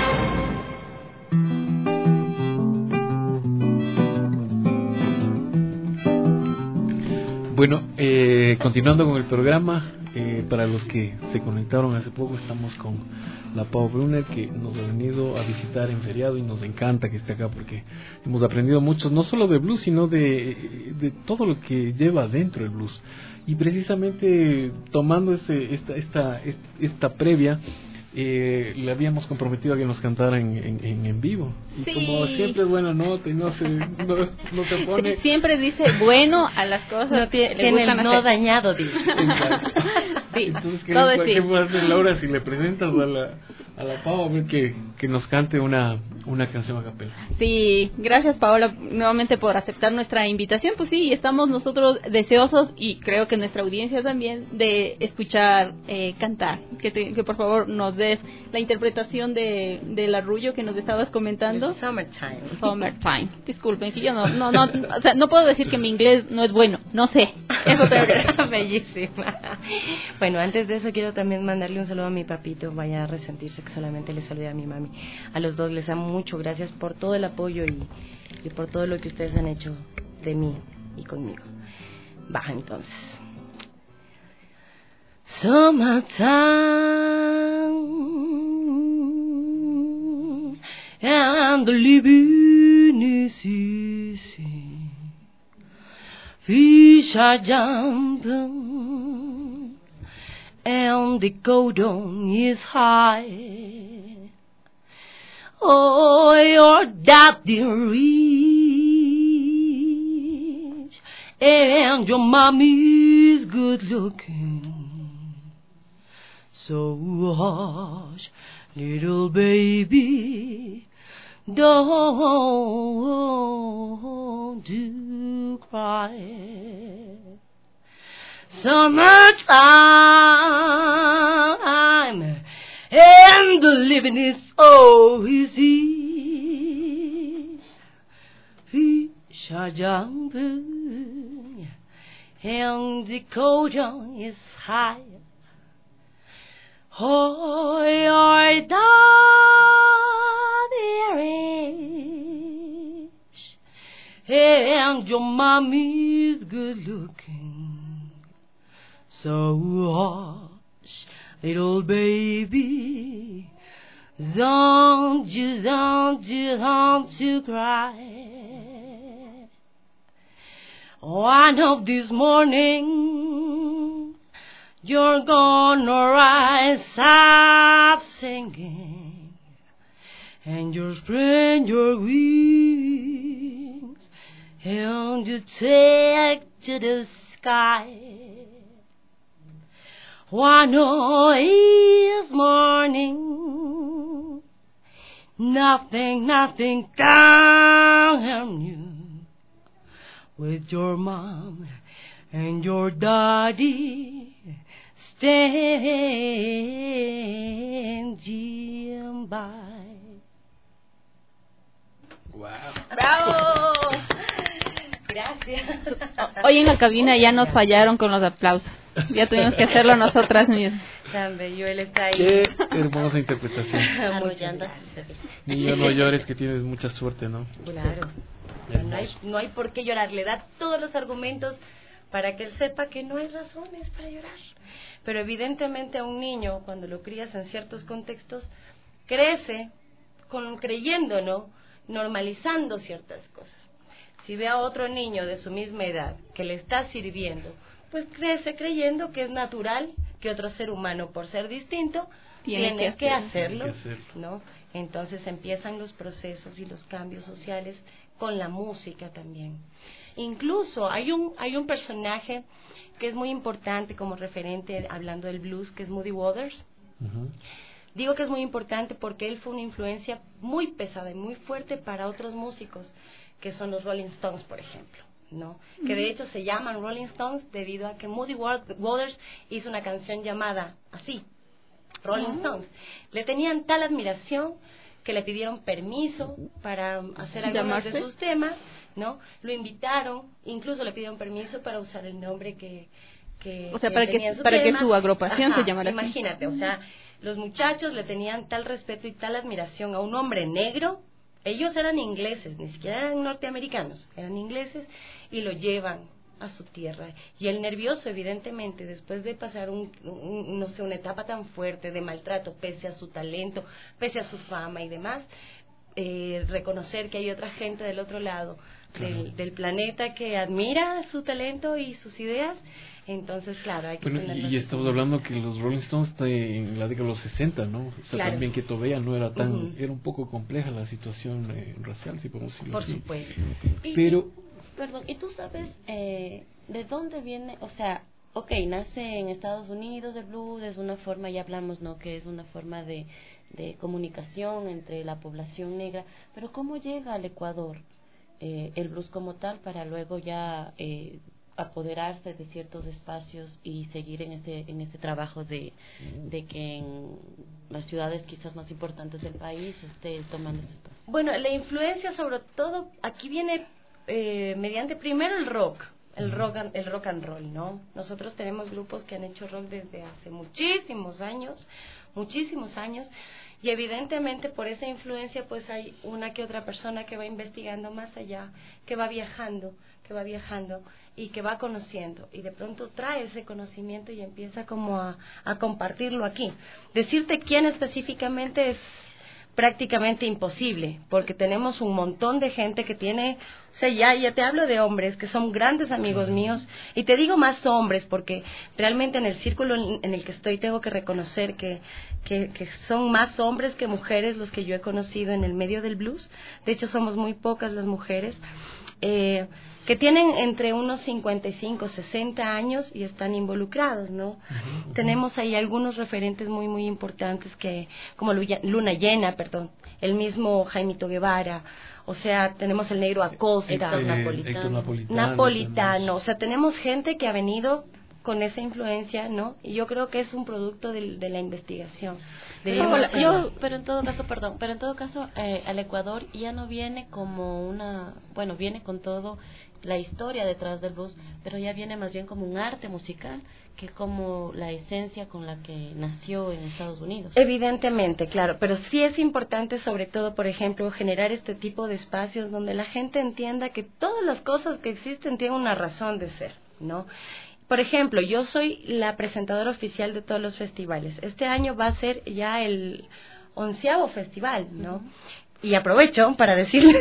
Speaker 7: Bueno, eh, continuando con el programa, eh, para los que se conectaron hace poco, estamos con la Pau Brunner, que nos ha venido a visitar en feriado y nos encanta que esté acá porque hemos aprendido mucho, no solo de blues, sino de, de todo lo que lleva dentro el blues. Y precisamente tomando ese, esta, esta, esta previa, eh, le habíamos comprometido a que nos cantara en, en, en vivo. Y sí, como siempre es buena nota y no se, no, no te pone...
Speaker 8: Siempre dice bueno a las cosas.
Speaker 10: No tiene, tiene el no hacer. Dañado, dice.
Speaker 8: Sí,
Speaker 7: entonces, ¿qué,
Speaker 8: todo
Speaker 7: ¿qué puede hacer Laura si le presentas a la, a la Pau a ver que, que nos cante una, una canción a capela.
Speaker 8: Sí, gracias Paola nuevamente por aceptar nuestra invitación. Pues sí, estamos nosotros deseosos y creo que nuestra audiencia también de escuchar eh, cantar. Que, te, que por favor nos des la interpretación de del arrullo que nos estabas comentando.
Speaker 10: Summertime.
Speaker 8: Summertime. Disculpen que yo no, no, no, o sea, no puedo decir que mi inglés no es bueno. No sé. Eso tengo que
Speaker 10: Bellísima. Bueno, antes de eso quiero también mandarle un saludo a mi papito. Vaya a resentirse que solamente le saludé a mi mami. A los dos les amo mucho. Gracias por todo el apoyo y, y por todo lo que ustedes han hecho de mí y conmigo. Baja entonces. Summertime and the living is easy. Fish are jumping and the codon is high. Oh, your daddy rich and your mommy's good looking. So hush, little baby, don't you cry. Summertime and the living is so easy. Fish are jumping and the codon is high. Oh, your daddy rich and your mommy's good looking. So hush, little baby, don't you, don't you, don't you cry. One of this morning you're gonna rise up singing, and you'll spread your wings, and you take to the sky. One of this morning, nothing, nothing can harm you, with your mom and your daddy standing by.
Speaker 7: Wow.
Speaker 10: ¡Bravo! Gracias.
Speaker 8: Hoy en la cabina ya nos fallaron con los aplausos. Ya tuvimos que hacerlo nosotras mismas.
Speaker 10: Tan bello, él está ahí.
Speaker 7: Qué hermosa interpretación.
Speaker 10: Arrollando.
Speaker 7: Niño, no llores, que tienes mucha suerte, ¿no?
Speaker 10: Claro. No hay, no hay por qué llorar. Le da todos los argumentos para que él sepa que no hay razones para llorar. Pero evidentemente a un niño, cuando lo crías en ciertos contextos, crece con, creyendo, ¿no? Normalizando ciertas cosas. Si ve a otro niño de su misma edad que le está sirviendo, pues crece creyendo que es natural que otro ser humano, por ser distinto, tiene, tiene que, que hacerlo, tiene que hacerlo, ¿no? Entonces empiezan los procesos y los cambios sociales con la música también. Incluso hay un hay un personaje que es muy importante como referente hablando del blues, que es Muddy Waters. Uh-huh. Digo que es muy importante porque él fue una influencia muy pesada y muy fuerte para otros músicos, que son los Rolling Stones, por ejemplo, ¿no? Uh-huh. Que de hecho se llaman Rolling Stones debido a que Muddy Waters hizo una canción llamada así, Rolling uh-huh. Stones. Le tenían tal admiración que le pidieron permiso para hacer algunos ¿Llamarse? de sus temas, ¿no? Lo invitaron, incluso le pidieron permiso para usar el nombre que, que
Speaker 8: o sea,
Speaker 10: que
Speaker 8: para que para tema. que su agrupación Ajá, se llamara así.
Speaker 10: Imagínate, o sea, los muchachos le tenían tal respeto y tal admiración a un hombre negro. Ellos eran ingleses, ni siquiera eran norteamericanos, eran ingleses, y lo llevan a su tierra. Y el nervioso, evidentemente, después de pasar un, un no sé, una etapa tan fuerte de maltrato, pese a su talento, pese a su fama y demás, eh, reconocer que hay otra gente del otro lado claro. del, del planeta que admira su talento y sus ideas. Entonces, claro, hay que
Speaker 7: bueno, y estamos hablando que los Rolling Stones en la década de los sesenta, ¿no? O sea, claro. también que todavía no era tan, uh-huh. era un poco compleja la situación eh, racial, si podemos decirlo
Speaker 10: Por
Speaker 7: así.
Speaker 10: supuesto.
Speaker 7: Pero,
Speaker 11: y, perdón, ¿y tú sabes eh, de dónde viene, o sea, ok, nace en Estados Unidos el blues, es una forma, ya hablamos, ¿no?, que es una forma de, de comunicación entre la población negra, pero ¿cómo llega al Ecuador eh, el blues como tal para luego ya eh, apoderarse de ciertos espacios y seguir en ese en ese trabajo de, de que en las ciudades quizás más importantes del país esté tomando ese espacio?
Speaker 9: Bueno, la influencia sobre todo aquí viene eh, mediante primero el rock, el rock, and, el rock and roll, ¿no? Nosotros tenemos grupos que han hecho rock desde hace muchísimos años, muchísimos años, y evidentemente por esa influencia pues hay una que otra persona que va investigando más allá, que va viajando, que va viajando y que va conociendo, y de pronto trae ese conocimiento y empieza como a, a compartirlo aquí. Decirte quién específicamente es prácticamente imposible, porque tenemos un montón de gente que tiene, o sea, ya, ya te hablo de hombres que son grandes amigos míos, y te digo más hombres, porque realmente en el círculo en el que estoy tengo que reconocer que, que, que son más hombres que mujeres los que yo he conocido en el medio del blues. De hecho, somos muy pocas las mujeres, eh, que tienen entre unos cincuenta y cinco, sesenta años y están involucrados, ¿no? Uh-huh. Tenemos ahí algunos referentes muy, muy importantes que, como Luna Llena, perdón, el mismo Jaimito Guevara, o sea, tenemos el Negro Acosta,
Speaker 7: Héctor, eh, Napolitano, Héctor Napolitano,
Speaker 9: Napolitano, o sea, tenemos gente que ha venido con esa influencia, ¿no? Y yo creo que es un producto de, de la investigación.
Speaker 11: Pero, yo, pero en todo caso, perdón, pero en todo caso, eh, al Ecuador ya no viene como una, bueno, viene con todo la historia detrás del blues, pero ya viene más bien como un arte musical que como la esencia con la que nació en Estados Unidos.
Speaker 9: Evidentemente, claro, pero sí es importante sobre todo, por ejemplo, generar este tipo de espacios donde la gente entienda que todas las cosas que existen tienen una razón de ser, ¿no? Por ejemplo, yo soy la presentadora oficial de todos los festivales. Este año va a ser ya el onceavo festival, ¿no? Uh-huh. Y aprovecho para decirles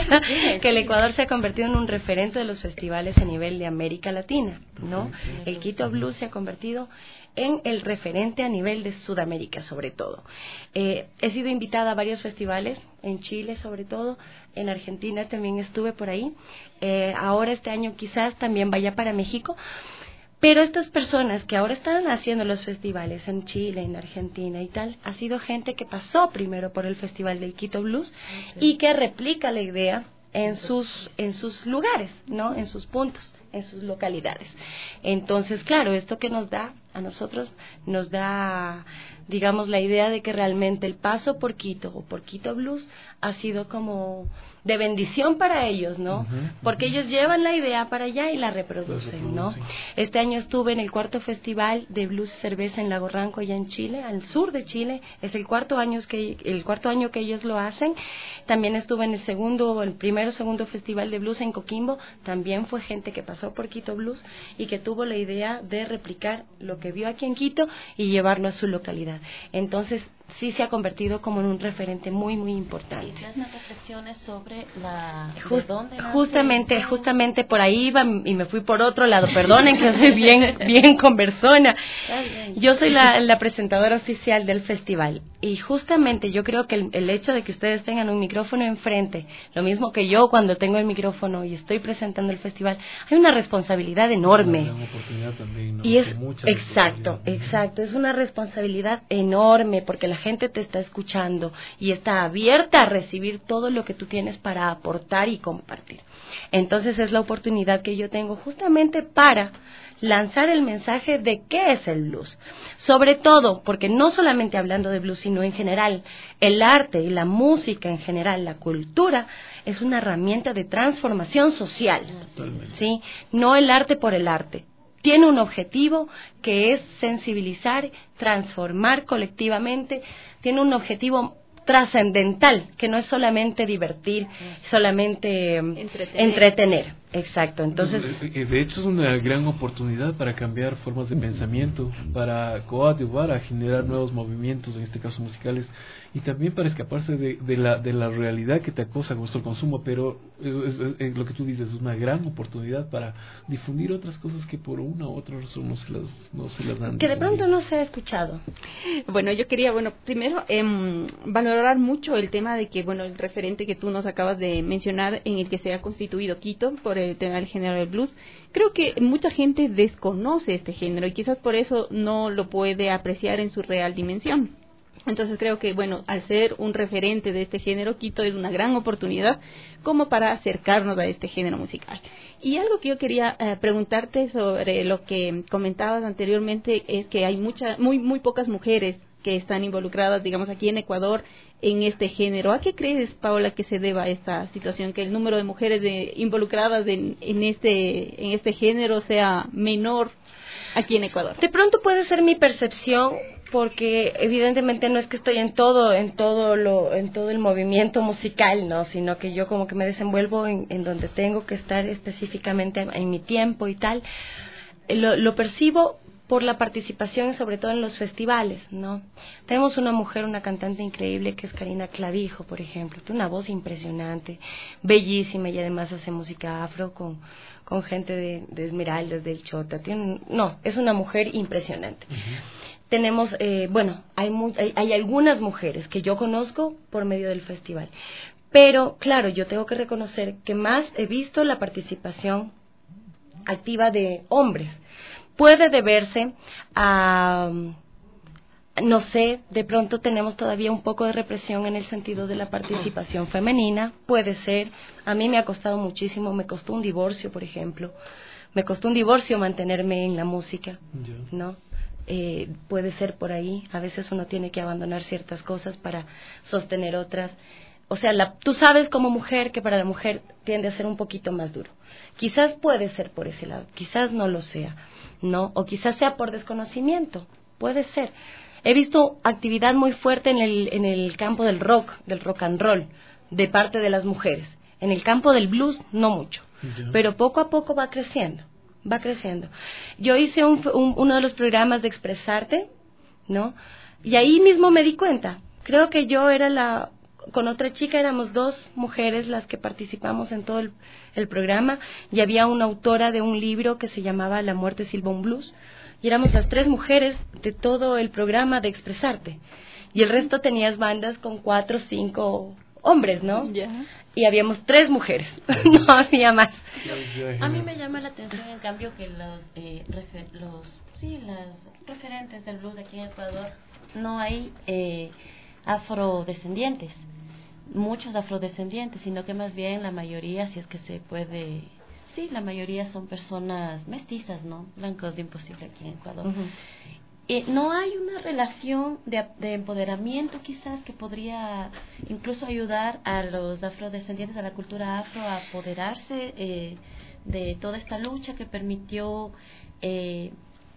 Speaker 9: que el Ecuador se ha convertido en un referente de los festivales a nivel de América Latina, ¿no? El Quito Blues se ha convertido en el referente a nivel de Sudamérica, sobre todo. Eh, he sido invitada a varios festivales, en Chile sobre todo, en Argentina también estuve por ahí. Eh, ahora este año quizás también vaya para México. Pero estas personas que ahora están haciendo los festivales en Chile, en Argentina y tal, ha sido gente que pasó primero por el Festival del Quito Blues, okay, y que replica la idea en sus en sus lugares, ¿no? En sus puntos, en sus localidades. Entonces, claro, esto que nos da a nosotros nos da, digamos, la idea de que realmente el paso por Quito o por Quito Blues ha sido como de bendición para ellos, ¿no? Uh-huh, porque uh-huh. ellos llevan la idea para allá y la reproducen, ¿no? Este año estuve en el cuarto festival de blues y cerveza en Lago Ranco, allá en Chile, al sur de Chile. Es el cuarto año que el cuarto año que ellos lo hacen. También estuve en el segundo, el primero segundo festival de blues en Coquimbo. También fue gente que pasó por Quito Blues y que tuvo la idea de replicar lo que vio aquí en Quito y llevarlo a su localidad. Entonces, sí se ha convertido como en un referente muy, muy importante.
Speaker 11: ¿Y te hacen reflexiones sobre la...
Speaker 9: Just,
Speaker 11: dónde
Speaker 9: justamente, nace? justamente por ahí iba y me fui por otro lado. Perdonen que yo soy bien, bien conversona. Yo soy la, la presentadora oficial del festival. Y justamente yo creo que el, el hecho de que ustedes tengan un micrófono enfrente, lo mismo que yo cuando tengo el micrófono y estoy presentando el festival, hay una responsabilidad enorme.
Speaker 7: Una oportunidad también, ¿no?
Speaker 9: Y es, exacto, exacto, es una responsabilidad enorme porque la gente te está escuchando y está abierta a recibir todo lo que tú tienes para aportar y compartir. Entonces es la oportunidad que yo tengo justamente para lanzar el mensaje de qué es el blues. Sobre todo, porque no solamente hablando de blues, sino en general, el arte y la música en general, la cultura, es una herramienta de transformación social, ¿sí? No el arte por el arte. Tiene un objetivo que es sensibilizar, transformar colectivamente, tiene un objetivo trascendental, que no es solamente divertir, solamente entretener. entretener. Exacto, entonces...
Speaker 7: De hecho es una gran oportunidad para cambiar formas de pensamiento, para coadyuvar a generar nuevos movimientos, en este caso musicales, y también para escaparse de, de, la, de la realidad que te acosa con nuestro consumo, pero es, es, es lo que tú dices, es una gran oportunidad para difundir otras cosas que por una u otra razón no se las, no se las dan.
Speaker 9: Que de pronto no se ha escuchado.
Speaker 8: Bueno, yo quería, bueno, primero eh, valorar mucho el tema de que, bueno, el referente que tú nos acabas de mencionar en el que se ha constituido Quito por el sobre el tema del género del blues, creo que mucha gente desconoce este género y quizás por eso no lo puede apreciar en su real dimensión. Entonces creo que, bueno, al ser un referente de este género, Quito es una gran oportunidad como para acercarnos a este género musical. Y algo que yo quería eh, preguntarte sobre lo que comentabas anteriormente es que hay mucha, muy, muy pocas mujeres que están involucradas, digamos, aquí en Ecuador en este género. ¿A qué crees, Paola, que se deba esta situación, que el número de mujeres de, involucradas en, en este en este género sea menor aquí en Ecuador?
Speaker 10: De pronto puede ser mi percepción, porque evidentemente no es que estoy en todo en todo lo en todo el movimiento musical, no, sino que yo como que me desenvuelvo en, en donde tengo que estar específicamente en mi tiempo y tal. Lo, lo percibo por la participación, sobre todo en los festivales, ¿no? Tenemos una mujer, una cantante increíble que es Karina Clavijo, por ejemplo, tiene una voz impresionante, bellísima, y además hace música afro con con gente de, de Esmeraldas, del Chota. Tiene, no, es una mujer impresionante. Uh-huh. Tenemos, eh, bueno, hay, mu- hay, hay algunas mujeres que yo conozco por medio del festival, pero claro, yo tengo que reconocer que más he visto la participación activa de hombres. Puede deberse a, no sé, de pronto tenemos todavía un poco de represión en el sentido de la participación femenina, puede ser. A mí me ha costado muchísimo, me costó un divorcio, por ejemplo, me costó un divorcio mantenerme en la música, ¿no? Eh, puede ser por ahí, a veces uno tiene que abandonar ciertas cosas para sostener otras. O sea, la, tú sabes como mujer que para la mujer tiende a ser un poquito más duro. Quizás puede ser por ese lado, quizás no lo sea, ¿no? O quizás sea por desconocimiento, puede ser. He visto actividad muy fuerte en el, en el campo del rock, del rock and roll, de parte de las mujeres. En el campo del blues, no mucho, yeah. Pero poco a poco va creciendo, va creciendo. Yo hice un, un, uno de los programas de Expresarte, ¿no? Y ahí mismo me di cuenta, creo que yo era la... Con otra chica éramos dos mujeres las que participamos en todo el, el programa, y había una autora de un libro que se llamaba La muerte silba un blues, y éramos las tres mujeres de todo el programa de Expresarte, y el resto tenías bandas con cuatro o cinco hombres, ¿no? Yeah. Y habíamos tres mujeres, no había más.
Speaker 11: A mí me llama la atención, en cambio, que los, eh, refer- los, sí, los referentes del blues aquí en Ecuador no hay... Eh, afrodescendientes, muchos afrodescendientes, sino que más bien la mayoría, si es que se puede, sí, la mayoría son personas mestizas, ¿no? Blancos de imposible aquí en Ecuador. Uh-huh. Eh, no hay una relación de, de empoderamiento quizás que podría incluso ayudar a los afrodescendientes, a la cultura afro, a apoderarse eh, de toda esta lucha que permitió eh,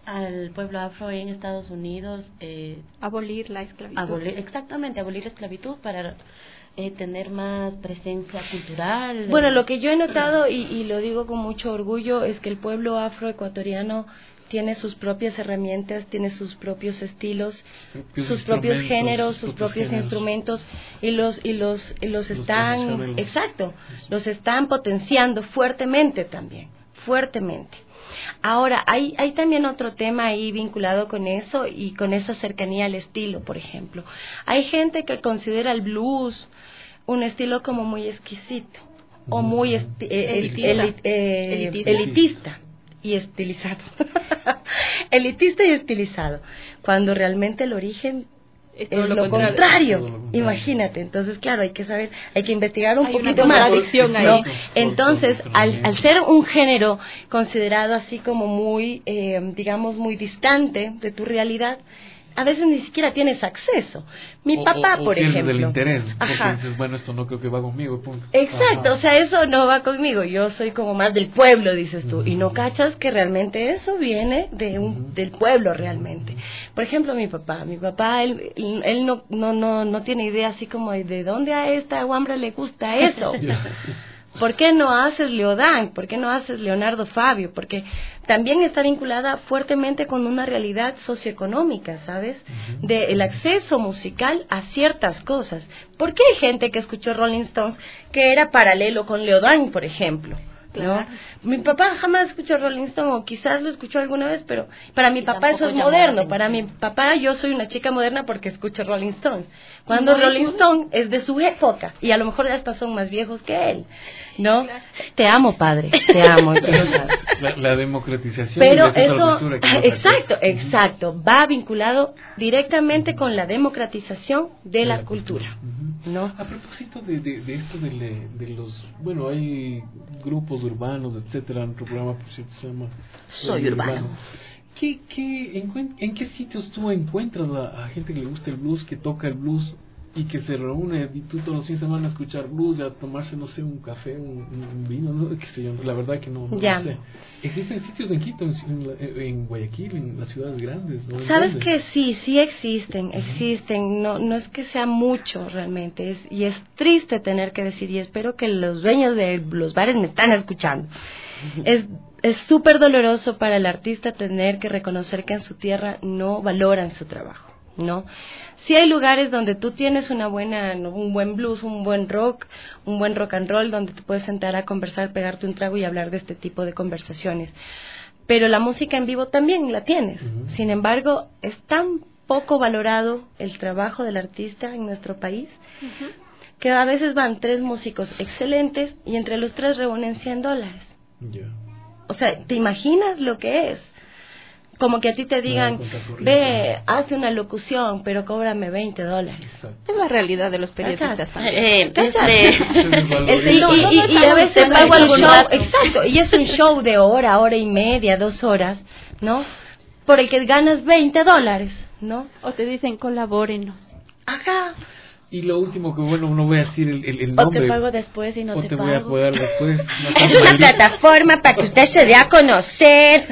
Speaker 11: al pueblo afro en Estados Unidos eh,
Speaker 8: abolir la esclavitud.
Speaker 11: Abolir, exactamente, abolir la esclavitud para eh, tener más presencia cultural.
Speaker 10: Bueno, lo que yo he notado, y, y lo digo con mucho orgullo, es que el pueblo afroecuatoriano tiene sus propias herramientas, tiene sus propios estilos, propios sus propios géneros, sus propios, propios instrumentos, y los y los y los, los están, exacto, los están potenciando fuertemente también, fuertemente. Ahora, hay, hay también otro tema ahí vinculado con eso y con esa cercanía al estilo, por ejemplo. Hay gente que considera el blues un estilo como muy exquisito o muy esti- eh, elitista. El, eh, elitista. elitista y estilizado. Elitista y estilizado, cuando realmente el origen es, es lo, lo contrario, contrario. Lo contrario. Imagínate, entonces claro, hay que saber, hay que investigar un hay poquito más, ¿no? Ahí. Entonces, al, al ser un género considerado así como muy, eh, digamos, muy distante de tu realidad, a veces ni siquiera tienes acceso. Mi o, papá, o, o por ejemplo.
Speaker 7: del interés, porque Ajá. dices, bueno, esto no creo que va conmigo, punto.
Speaker 10: Exacto, Ajá. o sea, eso no va conmigo, yo soy como más del pueblo, dices tú, uh-huh. y no cachas que realmente eso viene de un, uh-huh. del pueblo realmente. Por ejemplo, mi papá, mi papá, él, él no, no, no, no tiene idea así como de dónde a esta guambra le gusta eso. ¿Por qué no haces Leodán? ¿Por qué no haces Leonardo Fabio? Porque también está vinculada fuertemente con una realidad socioeconómica, ¿sabes? Uh-huh. Del acceso musical a ciertas cosas. ¿Por qué hay gente que escuchó Rolling Stones que era paralelo con Leodán, por ejemplo? Claro. ¿no? Mi papá jamás escuchó Rolling Stone, o quizás lo escuchó alguna vez, pero para mi papá eso es moderno. Para mi papá yo soy una chica moderna porque escucho Rolling Stone. Cuando no, Rolling Stone es de su época, y a lo mejor hasta son más viejos que él, ¿no? Claro. Te amo, padre, te amo.
Speaker 7: la, la democratización.
Speaker 10: Pero de eso, exacto, exacto, va vinculado directamente con la democratización de la, la cultura. Uh-huh. ¿no?
Speaker 7: A propósito de, de, de esto de, le, de los, bueno, hay grupos urbanos, etcétera, nuestro programa por cierto se llama
Speaker 10: Soy Urbano. urbano.
Speaker 7: ¿Qué, qué, en, ¿En qué sitios tú encuentras a, a gente que le gusta el blues, que toca el blues y que se reúne y tú todos los fines de semana a escuchar blues y a tomarse, no sé, un café, un, un vino, no qué sé yo, la verdad que no, no sé. ¿Existen sitios en Quito, en, en, en Guayaquil, en las ciudades grandes? ¿no?
Speaker 10: Sabes que sí, sí existen, existen, no no es que sea mucho realmente, es, y es triste tener que decir, y espero que los dueños de los bares me están escuchando. Es es súper doloroso para el artista tener que reconocer que en su tierra no valoran su trabajo, ¿no? Sí hay lugares donde tú tienes una buena, un buen blues, un buen rock, un buen rock and roll, donde te puedes sentar a conversar, pegarte un trago y hablar de este tipo de conversaciones. Pero la música en vivo también la tienes. Uh-huh. Sin embargo, es tan poco valorado el trabajo del artista en nuestro país, uh-huh, que a veces van tres músicos excelentes y entre los tres reúnen cien dólares.
Speaker 7: Yeah.
Speaker 10: O sea, ¿te imaginas lo que es? Como que a ti te digan, ve, hace una locución, pero cóbrame veinte dólares.
Speaker 8: Exacto. Es la realidad de los periodistas también.
Speaker 10: Eh, este, este, y, y, y a veces pago un show, exacto, y es un show de hora, hora y media, dos horas, ¿no? Por el que ganas veinte dólares, ¿no?
Speaker 8: O te dicen, colabórenos.
Speaker 10: Ajá.
Speaker 7: Y lo último que, bueno, no voy a decir el, el, el nombre.
Speaker 11: O te pago después y no
Speaker 7: o
Speaker 11: te,
Speaker 7: te
Speaker 11: pago.
Speaker 7: voy a pagar después.
Speaker 10: No es una maldito. Plataforma para que usted se dé a conocer.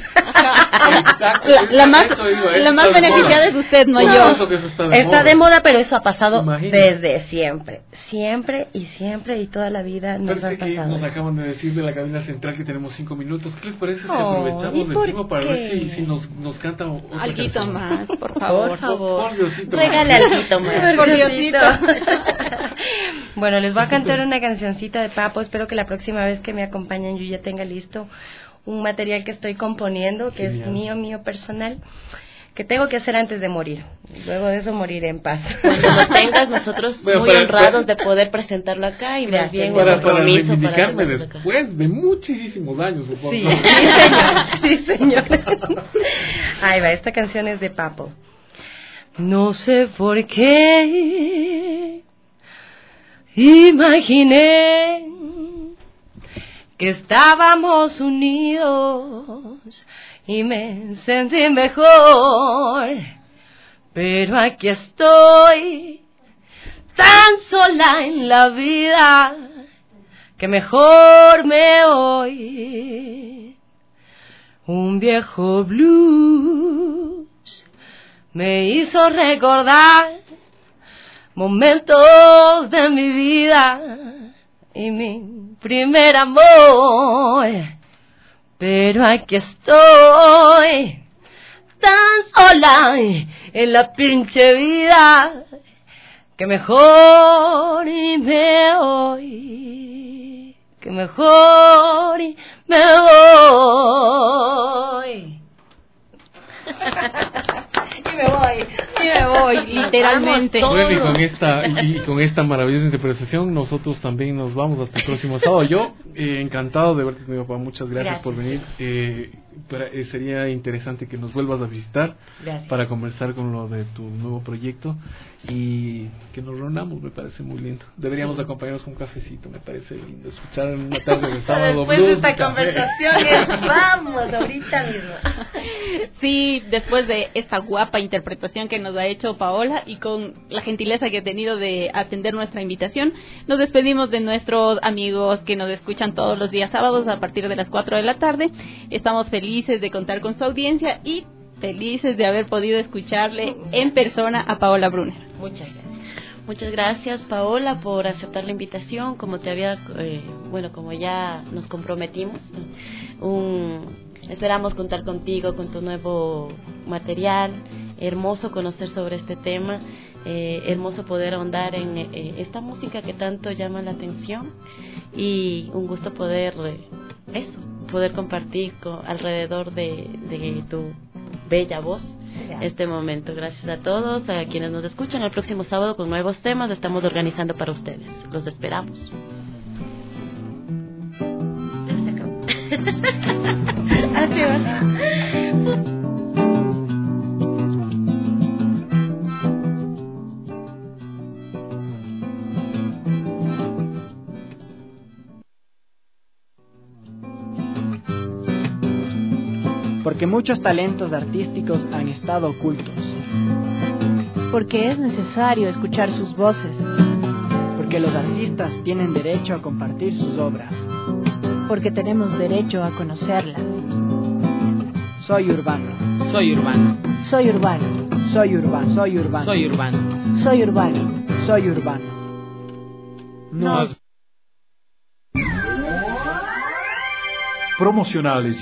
Speaker 8: la, la más, digo, la más beneficiada es usted, no, no yo.
Speaker 10: Que eso está de, está moda. de moda, pero eso ha pasado Imagina. desde siempre. Siempre y siempre y toda la vida nos
Speaker 7: Parece
Speaker 10: ha pasado.
Speaker 7: Que nos acaban de decir de la cabina central que tenemos cinco minutos. ¿Qué les parece si oh, aprovechamos el tiempo para ver si, si nos, nos canta otra
Speaker 8: Alguito
Speaker 7: canción?
Speaker 8: más, por favor.
Speaker 10: Por favor.
Speaker 7: Por Diosito.
Speaker 10: Regale alguito más.
Speaker 8: Por Diosito.
Speaker 10: Bueno, les voy a cantar una cancioncita de Papo. Espero que la próxima vez que me acompañen yo ya tenga listo un material que estoy componiendo, que Genial. es mío, mío personal, que tengo que hacer antes de morir. Luego de eso moriré en paz.
Speaker 11: Cuando lo tengas, nosotros bueno, muy para, honrados para, de poder presentarlo acá y más bien
Speaker 7: para,
Speaker 11: un compromiso
Speaker 7: para reivindicarme para después de muchísimos años, supongo.
Speaker 10: Sí, sí, señor. Sí, señor. Ahí va, esta canción es de Papo. No sé por qué imaginé que estábamos unidos y me sentí mejor, pero aquí estoy tan sola en la vida que mejor me voy. Un viejo blues me hizo recordar momentos de mi vida y mi primer amor, pero aquí estoy tan sola en la pinche vida que mejor y me voy, que mejor y me voy. Y me voy, y me voy, literalmente.
Speaker 7: Bueno, y con esta y, y con esta maravillosa interpretación nosotros también nos vamos hasta el próximo sábado. Yo eh, encantado de verte, mi papá. Muchas gracias, gracias. por venir. Eh, para, eh, sería interesante que nos vuelvas a visitar gracias. para conversar con lo de tu nuevo proyecto y que nos reunamos. Me parece muy lindo. Deberíamos sí. acompañarnos con un cafecito. Me parece lindo escuchar en una tarde de sábado.
Speaker 10: Después
Speaker 7: blues,
Speaker 10: de esta conversación, vamos ahorita mismo.
Speaker 8: Sí, después de esta guapa interpretación que nos ha hecho Paola y con la gentileza que ha tenido de atender nuestra invitación, nos despedimos de nuestros amigos que nos escuchan todos los días sábados a partir de las cuatro de la tarde. Estamos felices de contar con su audiencia y felices de haber podido escucharle en persona a Paola Brunner.
Speaker 11: Muchas gracias. Muchas gracias, Paola, por aceptar la invitación. Como te había, eh, bueno, como ya nos comprometimos, un, esperamos contar contigo con tu nuevo material. Hermoso conocer sobre este tema, eh, hermoso poder ahondar en eh, esta música que tanto llama la atención y un gusto poder eh, eso, poder compartir con, alrededor de, de tu bella voz ya. Este momento. Gracias a todos, a quienes nos escuchan. El próximo sábado con nuevos temas estamos organizando para ustedes. Los esperamos. Se acabó. Así va.
Speaker 3: Porque muchos talentos artísticos han estado ocultos.
Speaker 4: Porque es necesario escuchar sus voces.
Speaker 3: Porque los artistas tienen derecho a compartir sus obras.
Speaker 4: Porque tenemos derecho a conocerla.
Speaker 3: Soy urbano.
Speaker 5: Soy urbano.
Speaker 4: Soy urbano.
Speaker 3: Soy urbano. Soy urbano.
Speaker 5: Soy urbano.
Speaker 4: Soy urbano.
Speaker 3: Soy urbano.
Speaker 5: Nos.
Speaker 1: Promocionales